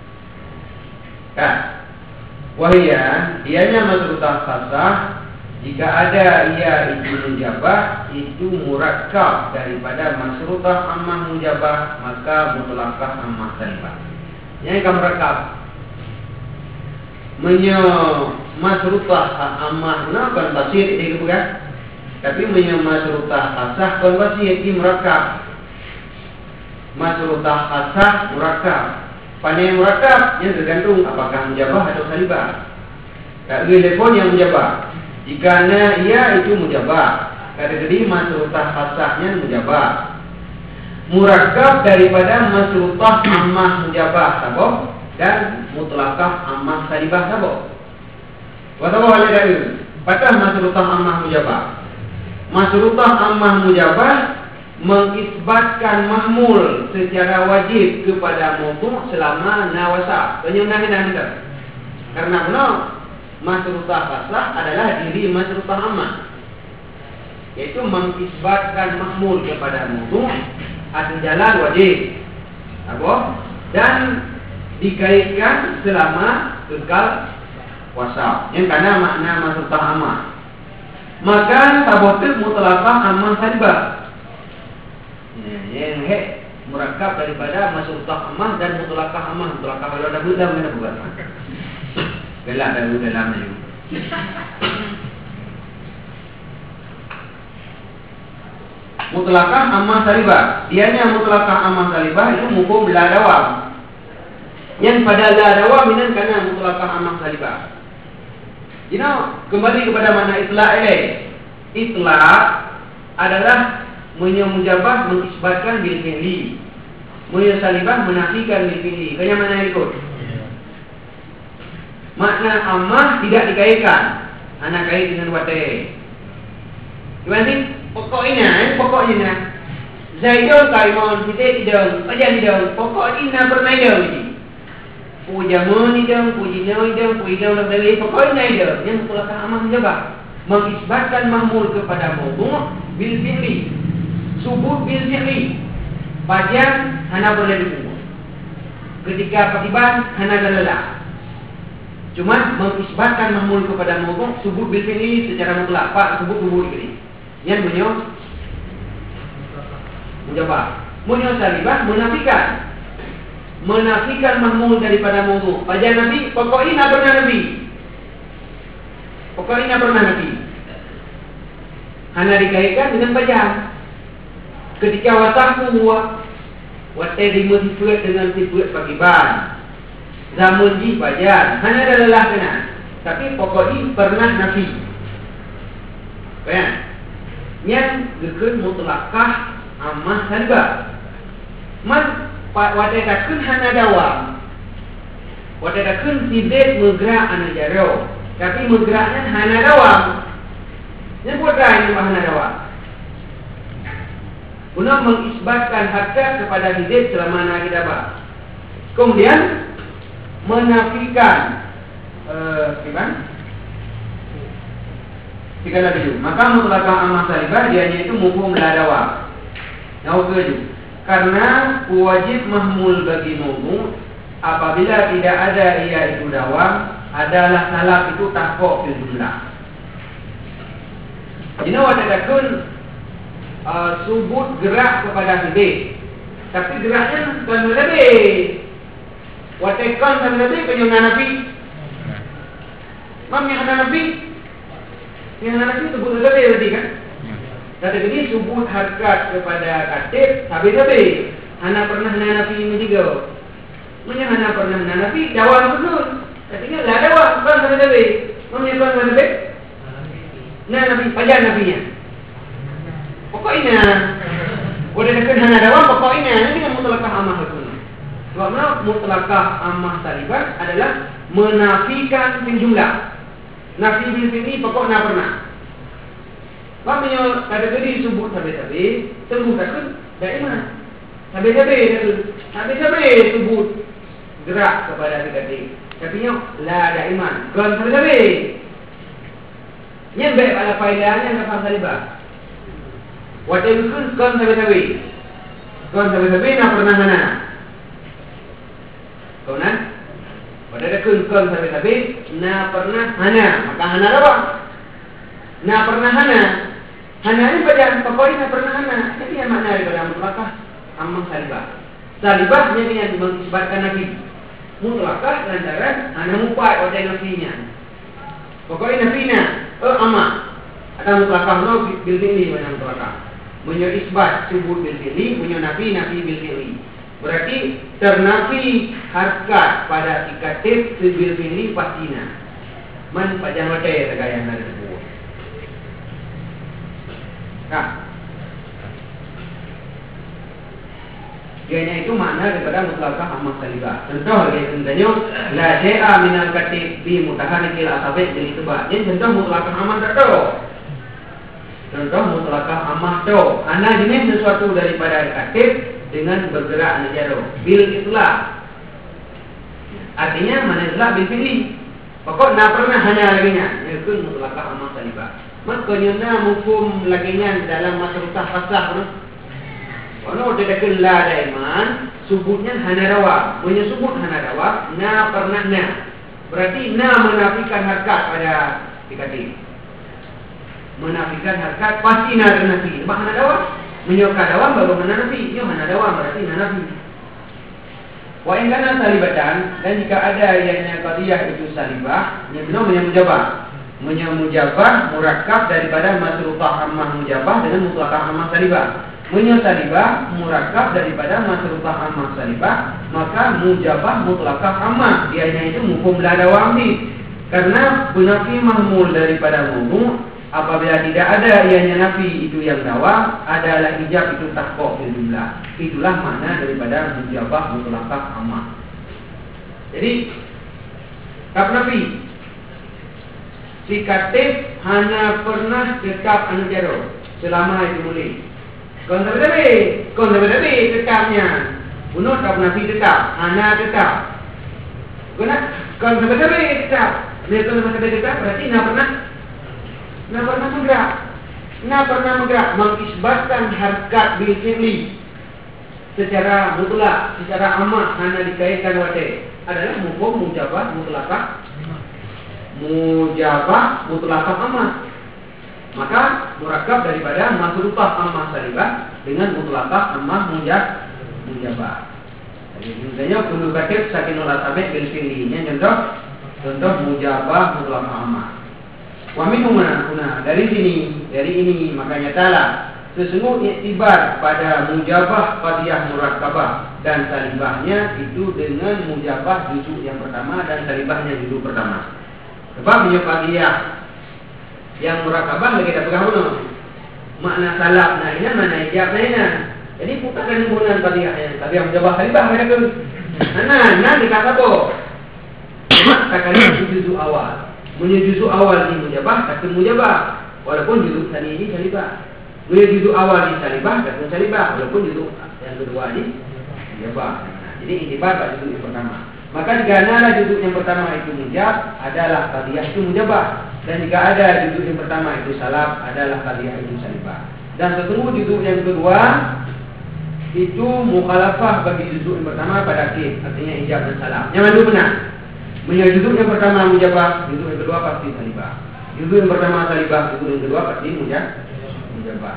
A: Kak, wahia dianya masrutah khasah. Jika ada ia itu mujabah, itu murakkab daripada masrutah ammah mujabah, maka mutlaqah ammah salibah. Yang akan murakkab. Menyo masrutah ammah bukan basir itu bukan. Tapi menyo masrutah khasah bukan basir itu murakkab. Masrutah khasah murakkab. Pandai murakkab yang tergantung apakah mujabah atau salibah. Tak telefon yang mujabah. Jika ia itu mujabah, kategori masrutah khasahnya mujabah. Murakkab daripada masrutah ammah mujabah sabab dan mutlaqah ammah salibah sabab. Watawa hal dari patah masrutah ammah mujabah. Masrutah ammah mujabah mengisbatkan mahmul secara wajib kepada mawdu' selama nawasa. Penyunahan kita. Karena benar masrutah khasah adalah diri masrutah ammah, yaitu mengisbatkan mahmul kepada mawdu'
C: ada jalan wajib. Apa? Dan dikaitkan selama kekal puasa. Yang karena makna maksudnya amal. Maka tabatul mutlaqah amal salibah. Yang murakab daripada maksudnya amal dan mutlaqah amal. Mutlaqah kalau ada budak mana buat? Gelak dah dalam ni. Mutlaqah amal salibah. Dianya mutlaqah amal salibah itu hukum la dawam. Yang pada la dawam ini karena mutlaqah amal salibah. Kembali kepada mana itlaq ini. Itlaq adalah menyamujabah mengisbatkan bil fi'li. Salibah menafikan bil fi'li. Kaya mana ikut? Makna amal tidak dikaitkan. Anak kait dengan wate. Gimana? Pokoknya Zaidul kaimon kita tidak aja tidak. Pokoknya pernah tidak. Puja menidang, puji naidang, puji dalam dari pokoknya naidang. Yang telah amal menjawab mengisbatkan mahmul kepada mawdu' bil fi'li. Subut bil fi'li. Pajan hana boleh dibuat. Ketika patiban hana lelah. Cuma mengisbatkan mahmul kepada mawdu' subut bil fi'li secara mutlak. Pak subut ini. Yang menjawab. Salibah menafikan mahmul daripada mawdu'. Pajan Nabi, pokoknya pernah Nabi. Pokoknya pernah Nabi. Hanya dikaitkan dengan pajan. Ketika wasahu watai dimulai dengan tibuat pagiban. Zaman di pajan. Hanya ada lelah kena. Tapi pokoknya pernah Nabi. Kan? Yang gekun mutlakah amah salibah. Wadah takun hana dawam. Wadah takun tidak bergerak anak jaro. Tapi bergeraknya hana dawam. Yang buat ini hana dawam. Guna mengisbatkan hakikat kepada hidup selama anak kita. Kemudian menafikan gimana? Tiga lagi. Maka mutlakah amal salibah dia itu hukum la dawam. Yang kedua. Karena wajib mahmul bagi mawdu' apabila tidak ada ia itu dawam adalah salaf itu tahqaq fil jumlah. Jadi wadatakun subut gerak kepada hidup. Tapi geraknya kan lebih. Wadakan kan lebih penyungan Nabi. Mam yang ada Nabi. Yang ada Nabi subut lebih berarti kan? Kata ini subut harkat kepada katib habis-habis. Hana pernah Nabi ini juga. Punya hana pernah Nabi dawam betul. Katanya lah dawam kan habis-habis. Mana kan habis? Nabi pajan Nabinya. Pokoknya udah dekat hana dawam pokoknya ini kan mutlakah amah betul. Sebabnya mutlakah amah salibah adalah menafikan jumlah. Nafi bil fi'li pokoknya pernah. Maknanya kategori subut habis-habis, tunggu takut daiman. Habis-habis subut gerak kepada kategori. Tapi la daiman, kan habis-habis. Nyembek pada faedahnya kata salibah. Wajib kan habis-habis. Kan habis-habis nak pernah mana? Kau nak? Pada kan habis-habis nak pernah mana? Maka hana apa? Nak pernah hana. Hana ini pada pokoknya pernah hana. Jadi yang makna daripada mutlakah amal salibah. Salibah ini yang mengisbatkan Nabi. Mutlakah lantaran hana mupat wajah Nabi-nya. Pokoknya Nabi-nya amal. Ada mutlakah lo bil fi'li mana mutlakah. Punya isbat subut bil fi'li, punya Nabi bil fi'li. Berarti ternafi harkat pada ikatif bil fi'li pastinya. Man pajan wajah tegayang dari sebuah. Nah, dianya itu makna daripada mutlakah amal salibah. Contoh dia contohnya la syai'a minal katib bi mutaharrikil asabi' jadi sebab. Ini contoh mutlakah amal tak tahu. Contoh mutlakah amal tahu. Ana jenis sesuatu daripada katib dengan bergerak najaro bil itlaq. Artinya mana itlaq bil fi'li. Pokok nak pernah hanya laginya. Itu mutlakah amal salibah. Makanya hukum laginya dalam masyarakat fasah Kalau tidak kela daiman, sebutnya hanarawa. Menyebut hanarawa, na pernah na. Berarti na menafikan harkat pada dikati. Menafikan harkat pasti na ada nafi. Sebab hanarawa, menyokak dawam baru mana nafi. Yo hanarawa berarti na nafi. Wa in kana salibatan, dan jika ada yang qadiyah itu salibah, yang benar menyamujabah. Menyamujabah murakkab daripada masrufah ammah mujabah dengan mutlaqah ammah salibah. Salibah murakkab daripada masrufah ammah salibah, maka mujabah mutlaqah ammah. Dianya itu hukum la dawam di. Karena benafi mahmul daripada mawdu, apabila tidak ada ianya nafi itu yang dawam, adalah ijab itu tahqiq fil jumlah. Itulah makna daripada mujabah mutlaqah ammah. Jadi kaf nafi si katib hanya pernah tetap anu jaro selama itu boleh. Konservatif tetapnya. Bunuh kaf nafi tetap, hana tetap. Guna konservatif tetap. Dia konservatif tetap berarti nak pernah menggerak mengisbatkan harkat bil fi'li secara mutlak, secara amat hanya dikaitkan wate adalah hukum mujabah mutlaqah amat. Maka murakkab daripada masrufah ammah salibah dengan mutlaqah ammah mujabah. Jadi misalnya kullu katib sakinul asabi bil fi'li. Contoh mujabah mutlaqah ammah. Wa minhum dari ini makanya ta'ala sesungguhnya iktibar pada mujabah qadiyah murakkabah dan salibahnya itu dengan mujabah juzuk yang pertama dan salibahnya juzuk pertama. Sebab qadiyah yang murakkabah lagi tak pegang guna. Makna salab naina mana ijab naina. Jadi bukan penggunaan qadiyah yang mujabah salibah mereka ke. Nah dikata apa? Katakan juzuk awal. Juzuk awal di mujabah, tapi mujabah. Walaupun juzuk tadi ini salibah. Juzuk awal di salibah, tapi salibah. Walaupun juzuk yang kedua ini mujabah. Jadi intibat pada juzuk yang pertama. Maka jika ada juzuk yang pertama itu mujab, adalah qadiyah itu mujabah. Dan jika ada juzuk yang pertama itu salab, adalah qadiyah itu salibah. Dan sesungguhnya juzuk yang kedua itu mukhalafah bagi juzuk yang pertama pada akhir, artinya ijab dan salab. Yang mana benar? Juzuk yang pertama mujabah, juzuk yang kedua pasti salibah. Juzuk yang pertama salibah, juzuk yang kedua pasti mujabah.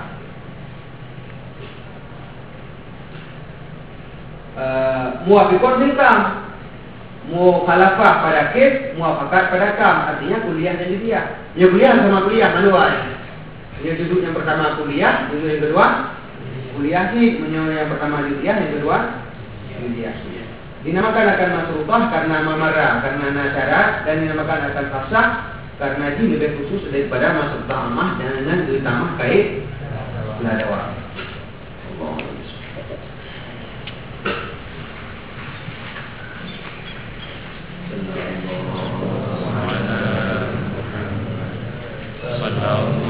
C: Muwafiqun bil kam, mukhalafah pada kif, muwafakat pada kam, artinya kuliah dan juziyah. Ya kuliah sama kuliah manual. Ya juzuk yang pertama kuliah, juzuk yang kedua kuliah sih. Yang pertama juziyah, yang kedua juziyah. Dinamakan akan masrufah karena mamarah, karena nasyarat, dan dinamakan akan fasah karena ini lebih khusus daripada masrufah ammah dengan ditambah kait ladawa. Allah.